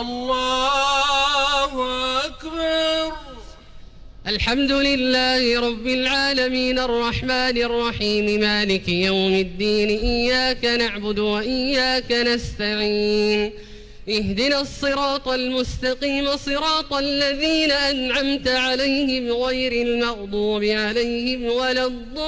Speaker 2: الله أكبر.
Speaker 4: الحمد لله رب العالمين الرحمن الرحيم مالك يوم الدين إياك نعبد وإياك نستعين اهدنا الصراط المستقيم صراط الذين أنعمت عليهم غير المغضوب عليهم ولا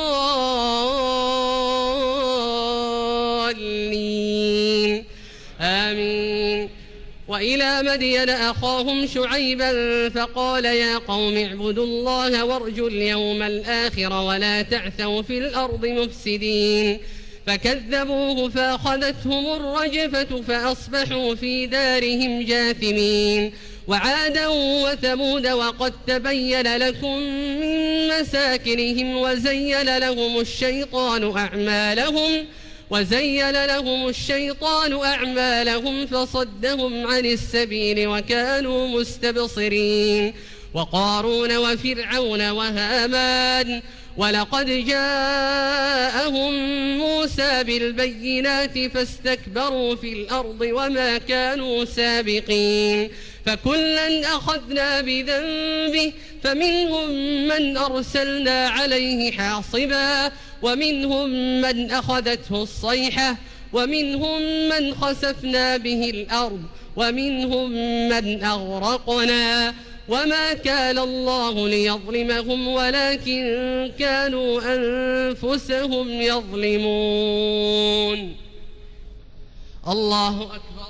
Speaker 4: الضالين آمين. وإلى مدين أخاهم شعيبا فقال يا قوم اعبدوا الله وارجوا اليوم الآخر ولا تعثوا في الأرض مفسدين فكذبوه فأخذتهم الرجفة فأصبحوا في دارهم جاثمين. وعادا وثمود وقد تبين لكم من مساكنهم وزين لهم الشيطان أعمالهم وزين لهم الشيطان أعمالهم فصدهم عن السبيل وكانوا مستبصرين. وقارون وفرعون وهامان ولقد جاءهم موسى بالبينات فاستكبروا في الأرض وما كانوا سابقين فكلا أخذنا بذنبه فمنهم من أرسلنا عليه حاصبا ومنهم من أخذته الصيحة ومنهم من خسفنا به الأرض ومنهم من أغرقنا وما كان الله ليظلمهم ولكن كانوا أنفسهم يظلمون. الله أكبر.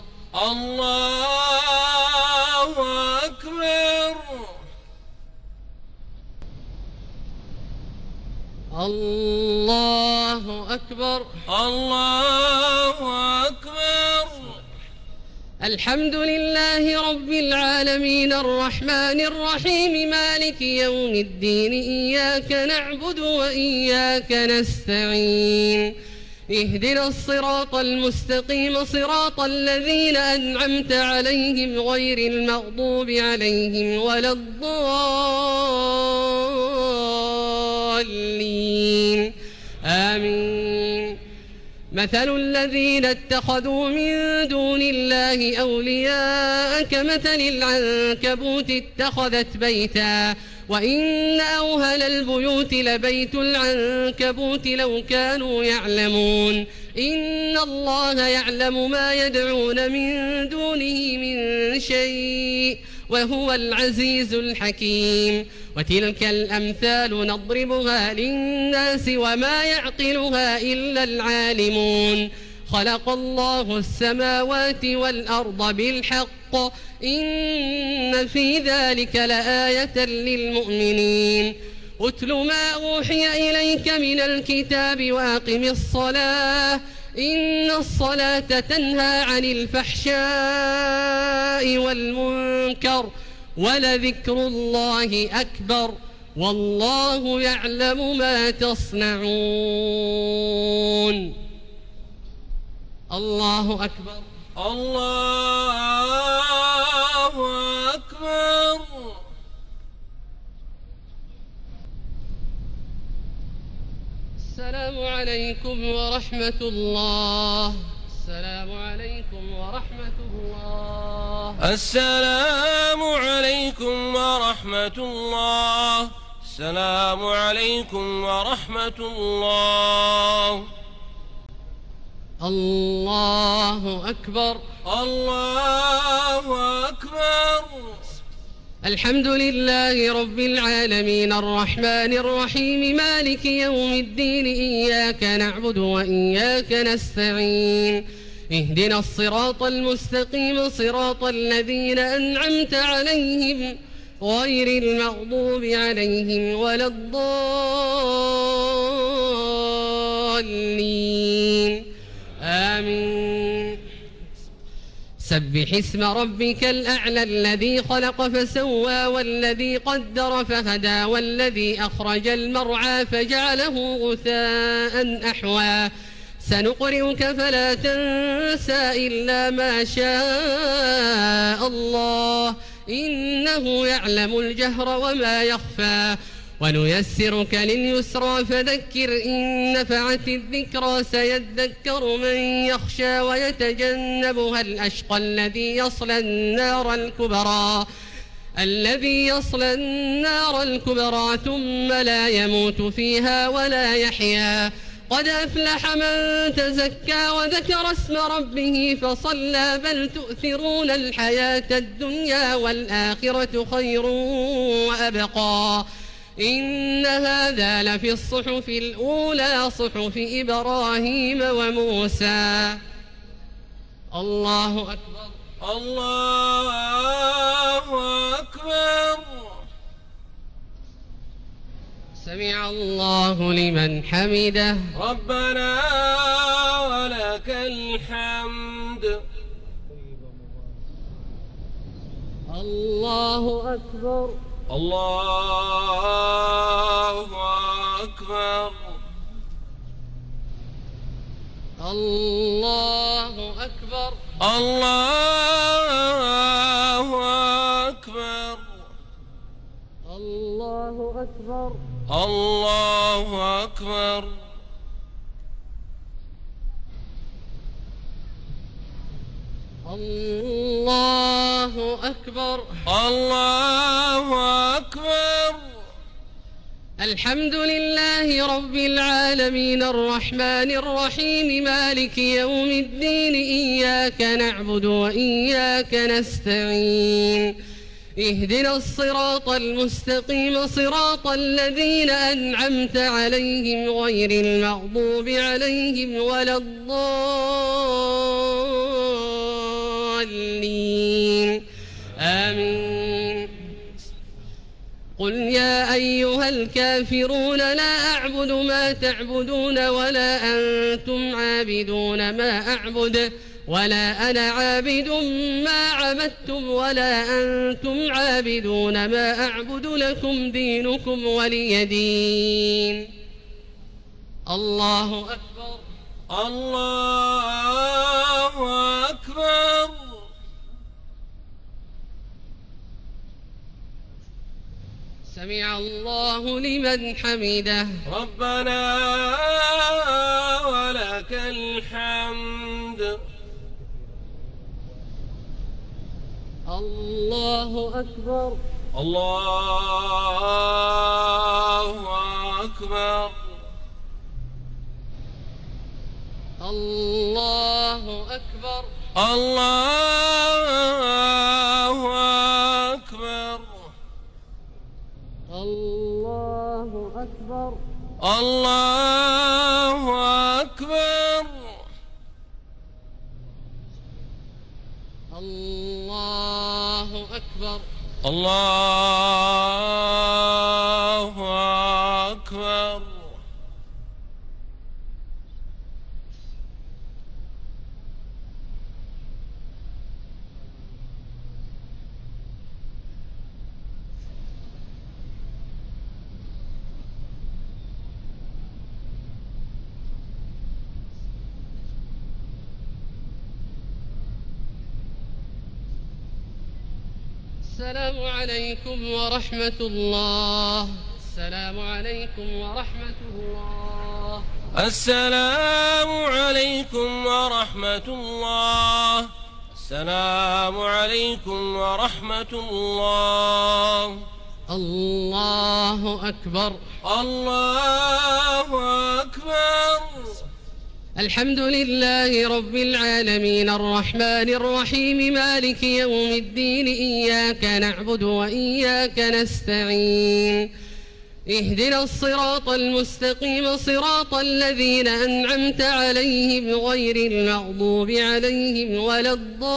Speaker 2: الله أكبر.
Speaker 4: الله أكبر.
Speaker 2: الله أكبر.
Speaker 4: الحمد لله رب العالمين الرحمن الرحيم مالك يوم الدين إياك نعبد وإياك نستعين اهدنا الصراط المستقيم صراط الذين أنعمت عليهم غير المغضوب عليهم ولا الضالين آمين. مثل الذين اتخذوا من دون الله أولياء كمثل العنكبوت اتخذت بيتا وإن أوهن البيوت لبيت العنكبوت لو كانوا يعلمون إن الله يعلم ما يدعون من دونه من شيء وهو العزيز الحكيم وتلك الأمثال نضربها للناس وما يعقلها إلا العالمون خلق الله السماوات والأرض بالحق إن في ذلك لآية للمؤمنين أتل ما أوحي إليك من الكتاب وأقم الصلاة إن الصلاة تنهى عن الفحشاء والمنكر ولذكر الله أكبر والله يعلم ما تصنعون. الله أكبر.
Speaker 2: الله أكبر.
Speaker 4: السلام عليكم ورحمة الله. السلام عليكم ورحمة الله.
Speaker 2: السلام عليكم ورحمة الله. السلام عليكم ورحمة الله.
Speaker 4: الله أكبر.
Speaker 2: الله أكبر.
Speaker 4: الحمد لله رب العالمين الرحمن الرحيم مالك يوم الدين إياك نعبد وإياك نستعين اهدنا الصراط المستقيم صراط الذين أنعمت عليهم غير المغضوب عليهم ولا الضالين آمين. سبح اسم ربك الأعلى الذي خلق فسوى والذي قدر فهدى والذي أخرج المرعى فجعله غثاء أحوى سنقرئك فلا تنسى إلا ما شاء الله إنه يعلم الجهر وما يخفى ونيسرك لليسرى فذكر إن نفعت الذكرى سيذكر من يخشى ويتجنبها الأشقى الذي يصلى النار الكبرى الذي يصلى النار الكبرى ثم لا يموت فيها ولا يحيا قد أفلح من تزكى وذكر اسم ربه فصلى بل تؤثرون الحياة الدنيا والآخرة خير وأبقى إن هذا لفي الصحف الأولى صحف إبراهيم وموسى. الله أكبر.
Speaker 2: الله أكبر.
Speaker 4: سمع الله لمن حمده.
Speaker 2: ربنا ولك الحمد.
Speaker 4: الله أكبر.
Speaker 2: الله أكبر.
Speaker 4: الله أكبر.
Speaker 2: الله أكبر.
Speaker 4: الله أكبر.
Speaker 2: الله أكبر.
Speaker 4: الله أكبر.
Speaker 2: الله أكبر.
Speaker 4: الحمد لله رب العالمين الرحمن الرحيم مالك يوم الدين إياك نعبد وإياك نستعين اهدنا الصراط المستقيم صراط الذين أنعمت عليهم غير المغضوب عليهم ولا الضالين آمين. قل يا أيها الكافرون لا أعبد ما تعبدون ولا أنتم عابدون ما أعبد ولا أنا عابد ما عبدتم ولا أنتم عابدون ما أعبد لكم دينكم ولي دين. الله أكبر.
Speaker 2: الله أكبر.
Speaker 4: سمع الله لمن حمده.
Speaker 2: ربنا ولك الحمد.
Speaker 4: الله أكبر.
Speaker 2: الله أكبر.
Speaker 4: الله أكبر.
Speaker 2: الله أكبر.
Speaker 4: الله أكبر.
Speaker 2: الله أكبر.
Speaker 4: الله أكبر.
Speaker 2: الله أكبر.
Speaker 4: السلام عليكم ورحمة الله. السلام عليكم ورحمة الله.
Speaker 2: السلام عليكم ورحمة الله. السلام عليكم ورحمة الله.
Speaker 4: الله أكبر.
Speaker 2: الله أكبر.
Speaker 4: الحمد لله رب العالمين الرحمن الرحيم مالك يوم الدين إياك نعبد وإياك نستعين اهدنا الصراط المستقيم صراط الذين أنعمت عليهم غير المغضوب عليهم ولا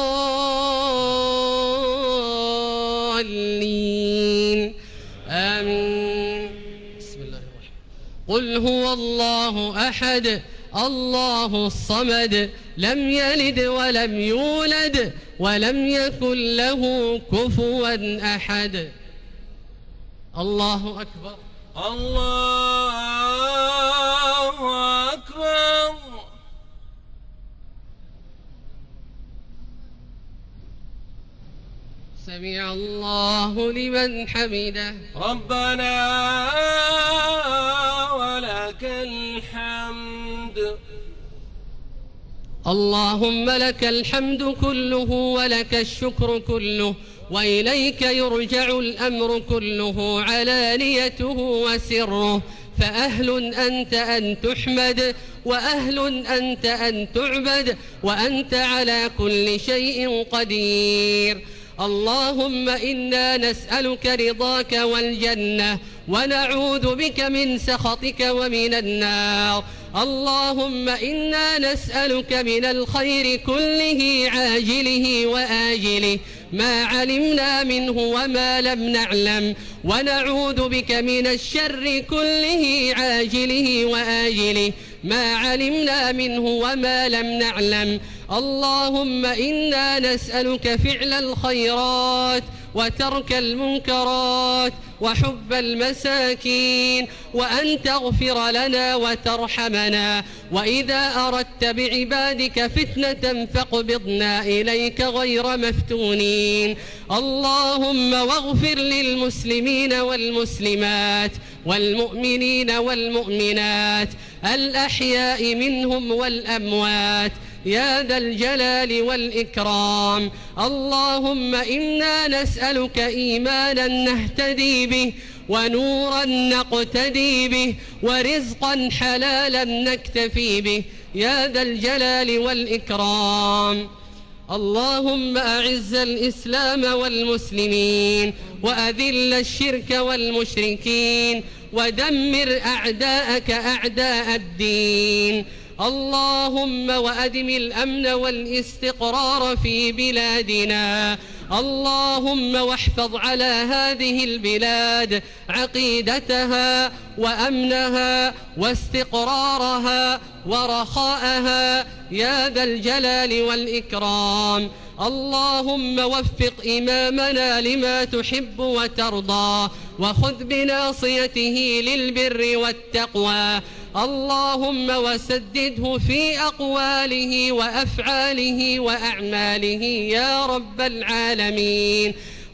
Speaker 4: الضالين آمين. بسم الله الرحمن الرحيم. قل هو الله أحد الله الصمد لم يلد ولم يولد ولم يكن له كفوا أحد. الله أكبر.
Speaker 2: الله أكبر.
Speaker 4: سمع الله لمن حمده.
Speaker 2: ربنا ولك الحمد.
Speaker 4: اللهم لك الحمد كله ولك الشكر كله وإليك يرجع الأمر كله علانيته وسره، فأهل أنت أن تحمد وأهل أنت أن تعبد وأنت على كل شيء قدير. اللهم إنا نسألك رضاك والجنة ونعوذ بك من سخطك ومن النار. اللهم إنا نسألك من الخير كله عاجله وآجله ما علمنا منه وما لم نعلم، ونعوذ بك من الشر كله عاجله وآجله ما علمنا منه وما لم نعلم. اللهم إنا نسألك فعل الخيرات وترك المنكرات وحب المساكين، وأن تغفر لنا وترحمنا، وإذا أردت بعبادك فتنة فاقبضنا إليك غير مفتونين. اللهم واغفر للمسلمين والمسلمات والمؤمنين والمؤمنات الأحياء منهم والأموات يا ذا الجلال والإكرام. اللهم إنا نسألك إيمانا نهتدي به ونورا نقتدي به ورزقا حلالا نكتفي به يا ذا الجلال والإكرام. اللهم أعز الإسلام والمسلمين وأذل الشرك والمشركين ودمر أعداءك أعداء الدين. اللهم وأدم الأمن والاستقرار في بلادنا. اللهم واحفظ على هذه البلاد عقيدتها وأمنها واستقرارها ورخاءها يا ذا الجلال والإكرام. اللهم وفق إمامنا لما تحب وترضى وخذ بناصيته للبر والتقوى. اللهم وسدده في أقواله وأفعاله وأعماله يا رب العالمين.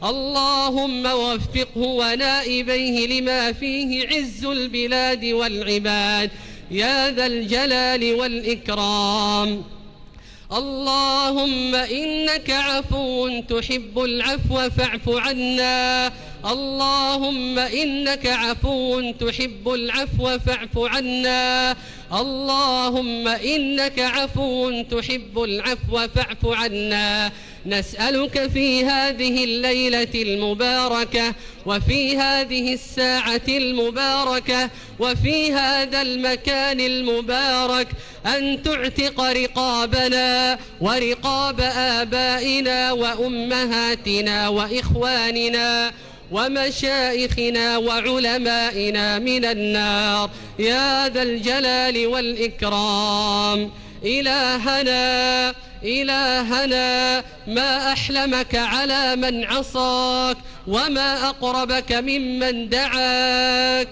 Speaker 4: اللهم وفقه ونائبيه لما فيه عز البلاد والعباد يا ذا الجلال والإكرام. اللهم إنك عفو تحب العفو فاعف عنا. اللهم إنك عفو تحب العفو فاعف عنا. اللهم إنك عفو تحب العفو فاعف عنا. نسألك في هذه الليلة المباركة وفي هذه الساعة المباركة وفي هذا المكان المبارك أن تعتق رقابنا ورقاب آبائنا وأمهاتنا وإخواننا ومشايخنا وعلمائنا من النار يا ذا الجلال والإكرام. إلهنا إلهنا ما أحلمك على من عصاك وما أقربك ممن دعاك.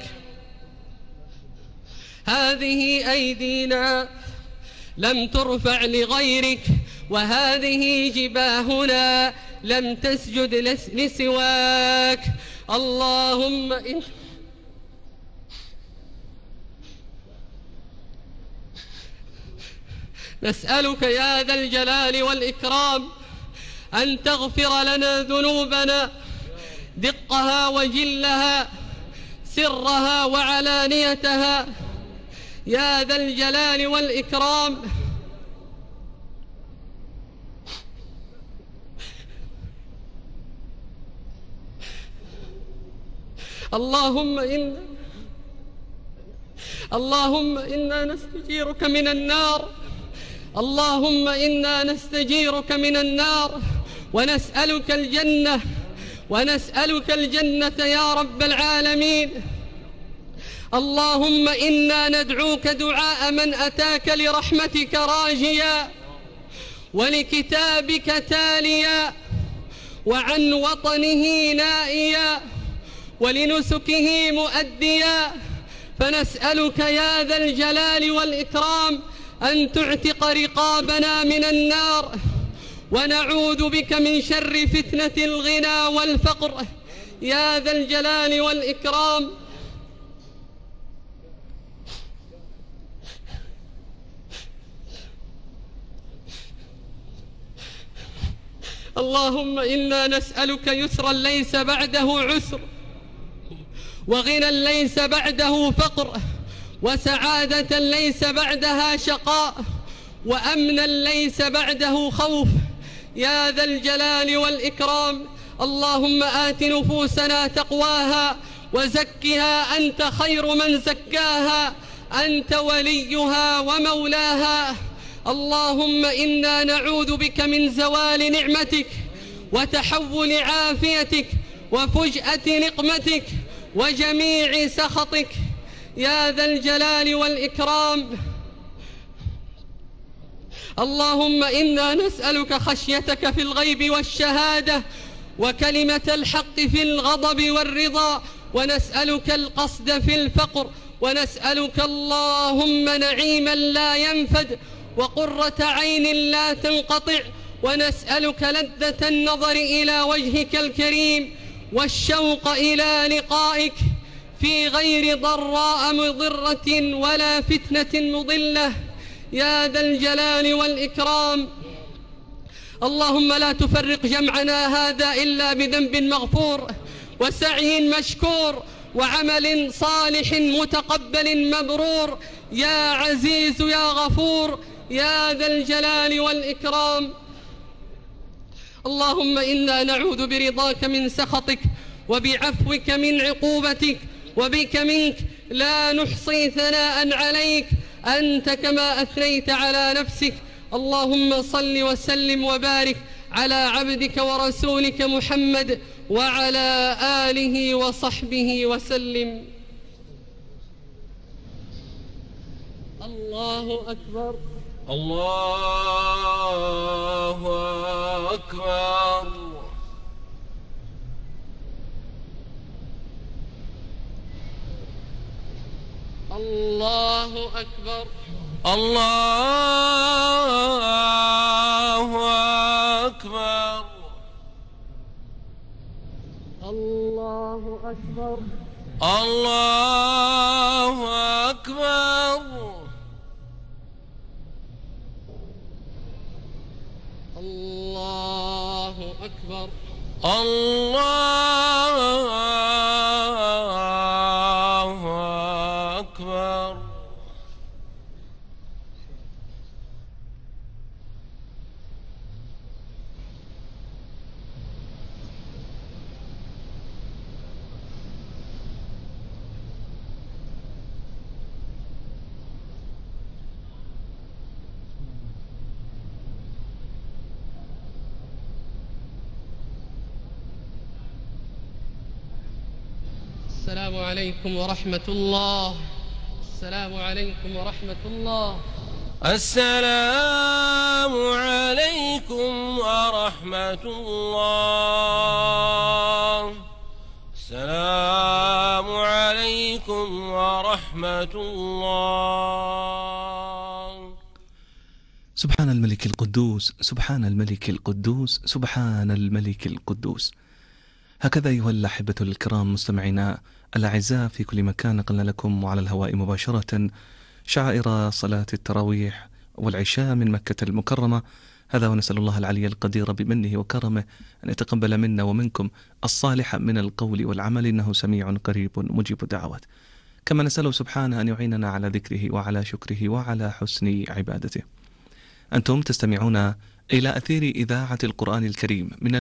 Speaker 4: هذه أيدينا لم ترفع لغيرك وهذه جباهنا لم تسجد لسواك. اللهم إن نسألك يا ذا الجلال والإكرام أن تغفر لنا ذنوبنا دقها وجلها سرها وعلانيتها يا ذا الجلال والإكرام. اللهم إنا اللهم إنا نستجيرك من النار. اللهم إنا نستجيرك من النار ونسألك الجنة ونسألك الجنة يا رب العالمين. اللهم إنا ندعوك دعاء من أتاك لرحمتك راجيا ولكتابك تاليا وعن وطنه نائيا ولنسكه مؤديا. فنسألك يا ذا الجلال والإكرام أن تعتق رقابنا من النار ونعوذ بك من شر فتنة الغنى والفقر يا ذا الجلال والإكرام. اللهم إنا نسألك يسرا ليس بعده عسر وغنى ليس بعده فقر وسعادة ليس بعدها شقاء وأمنا ليس بعده خوف يا ذا الجلال والإكرام. اللهم آت نفوسنا تقواها وزكها أنت خير من زكاها أنت وليها ومولاها. اللهم إنا نعوذ بك من زوال نعمتك وتحول عافيتك وفجأة نقمتك وجميع سخطك يا ذا الجلال والإكرام. اللهم إنا نسألك خشيتك في الغيب والشهادة وكلمة الحق في الغضب والرضا ونسألك القصد في الفقر ونسألك اللهم نعيما لا ينفد وقرة عين لا تنقطع ونسألك لذة النظر إلى وجهك الكريم والشوق إلى لقائك في غير ضراء مضرة ولا فتنة مضلة يا ذا الجلال والإكرام. اللهم لا تفرق جمعنا هذا إلا بذنب مغفور وسعي مشكور وعمل صالح متقبل مبرور يا عزيز يا غفور يا ذا الجلال والإكرام. اللهم إنا نعوذ برضاك من سخطك وبعفوك من عقوبتك وبك منك لا نحصي ثناء عليك أنت كما أثنيت على نفسك. اللهم صل وسلم وبارك على عبدك ورسولك محمد وعلى آله وصحبه وسلم. الله أكبر
Speaker 2: الله أكبر.
Speaker 4: الله أكبر
Speaker 2: الله أكبر.
Speaker 4: الله أكبر
Speaker 2: الله أكبر.
Speaker 4: أكبر.
Speaker 2: الله أكبر.
Speaker 4: السلام عليكم ورحمة الله. السلام عليكم ورحمة الله.
Speaker 2: السلام عليكم ورحمة الله. السلام عليكم ورحمة الله.
Speaker 5: سبحان الملك القدوس، سبحان الملك القدوس، سبحان الملك القدوس. هكذا أيها الأحبة الكرام مستمعينا الأعزاء في كل مكان، نقلنا لكم على الهواء مباشرة شعائر صلاة التراويح والعشاء من مكة المكرمة. هذا ونسأل الله العلي القدير بمنه وكرمه أن يتقبل منا ومنكم الصالح من القول والعمل، إنه سميع قريب مجيب الدعوات. كما نسأله سبحانه أن يعيننا على ذكره وعلى شكره وعلى حسن عبادته. أنتم تستمعون إلى أثير إذاعة القرآن الكريم من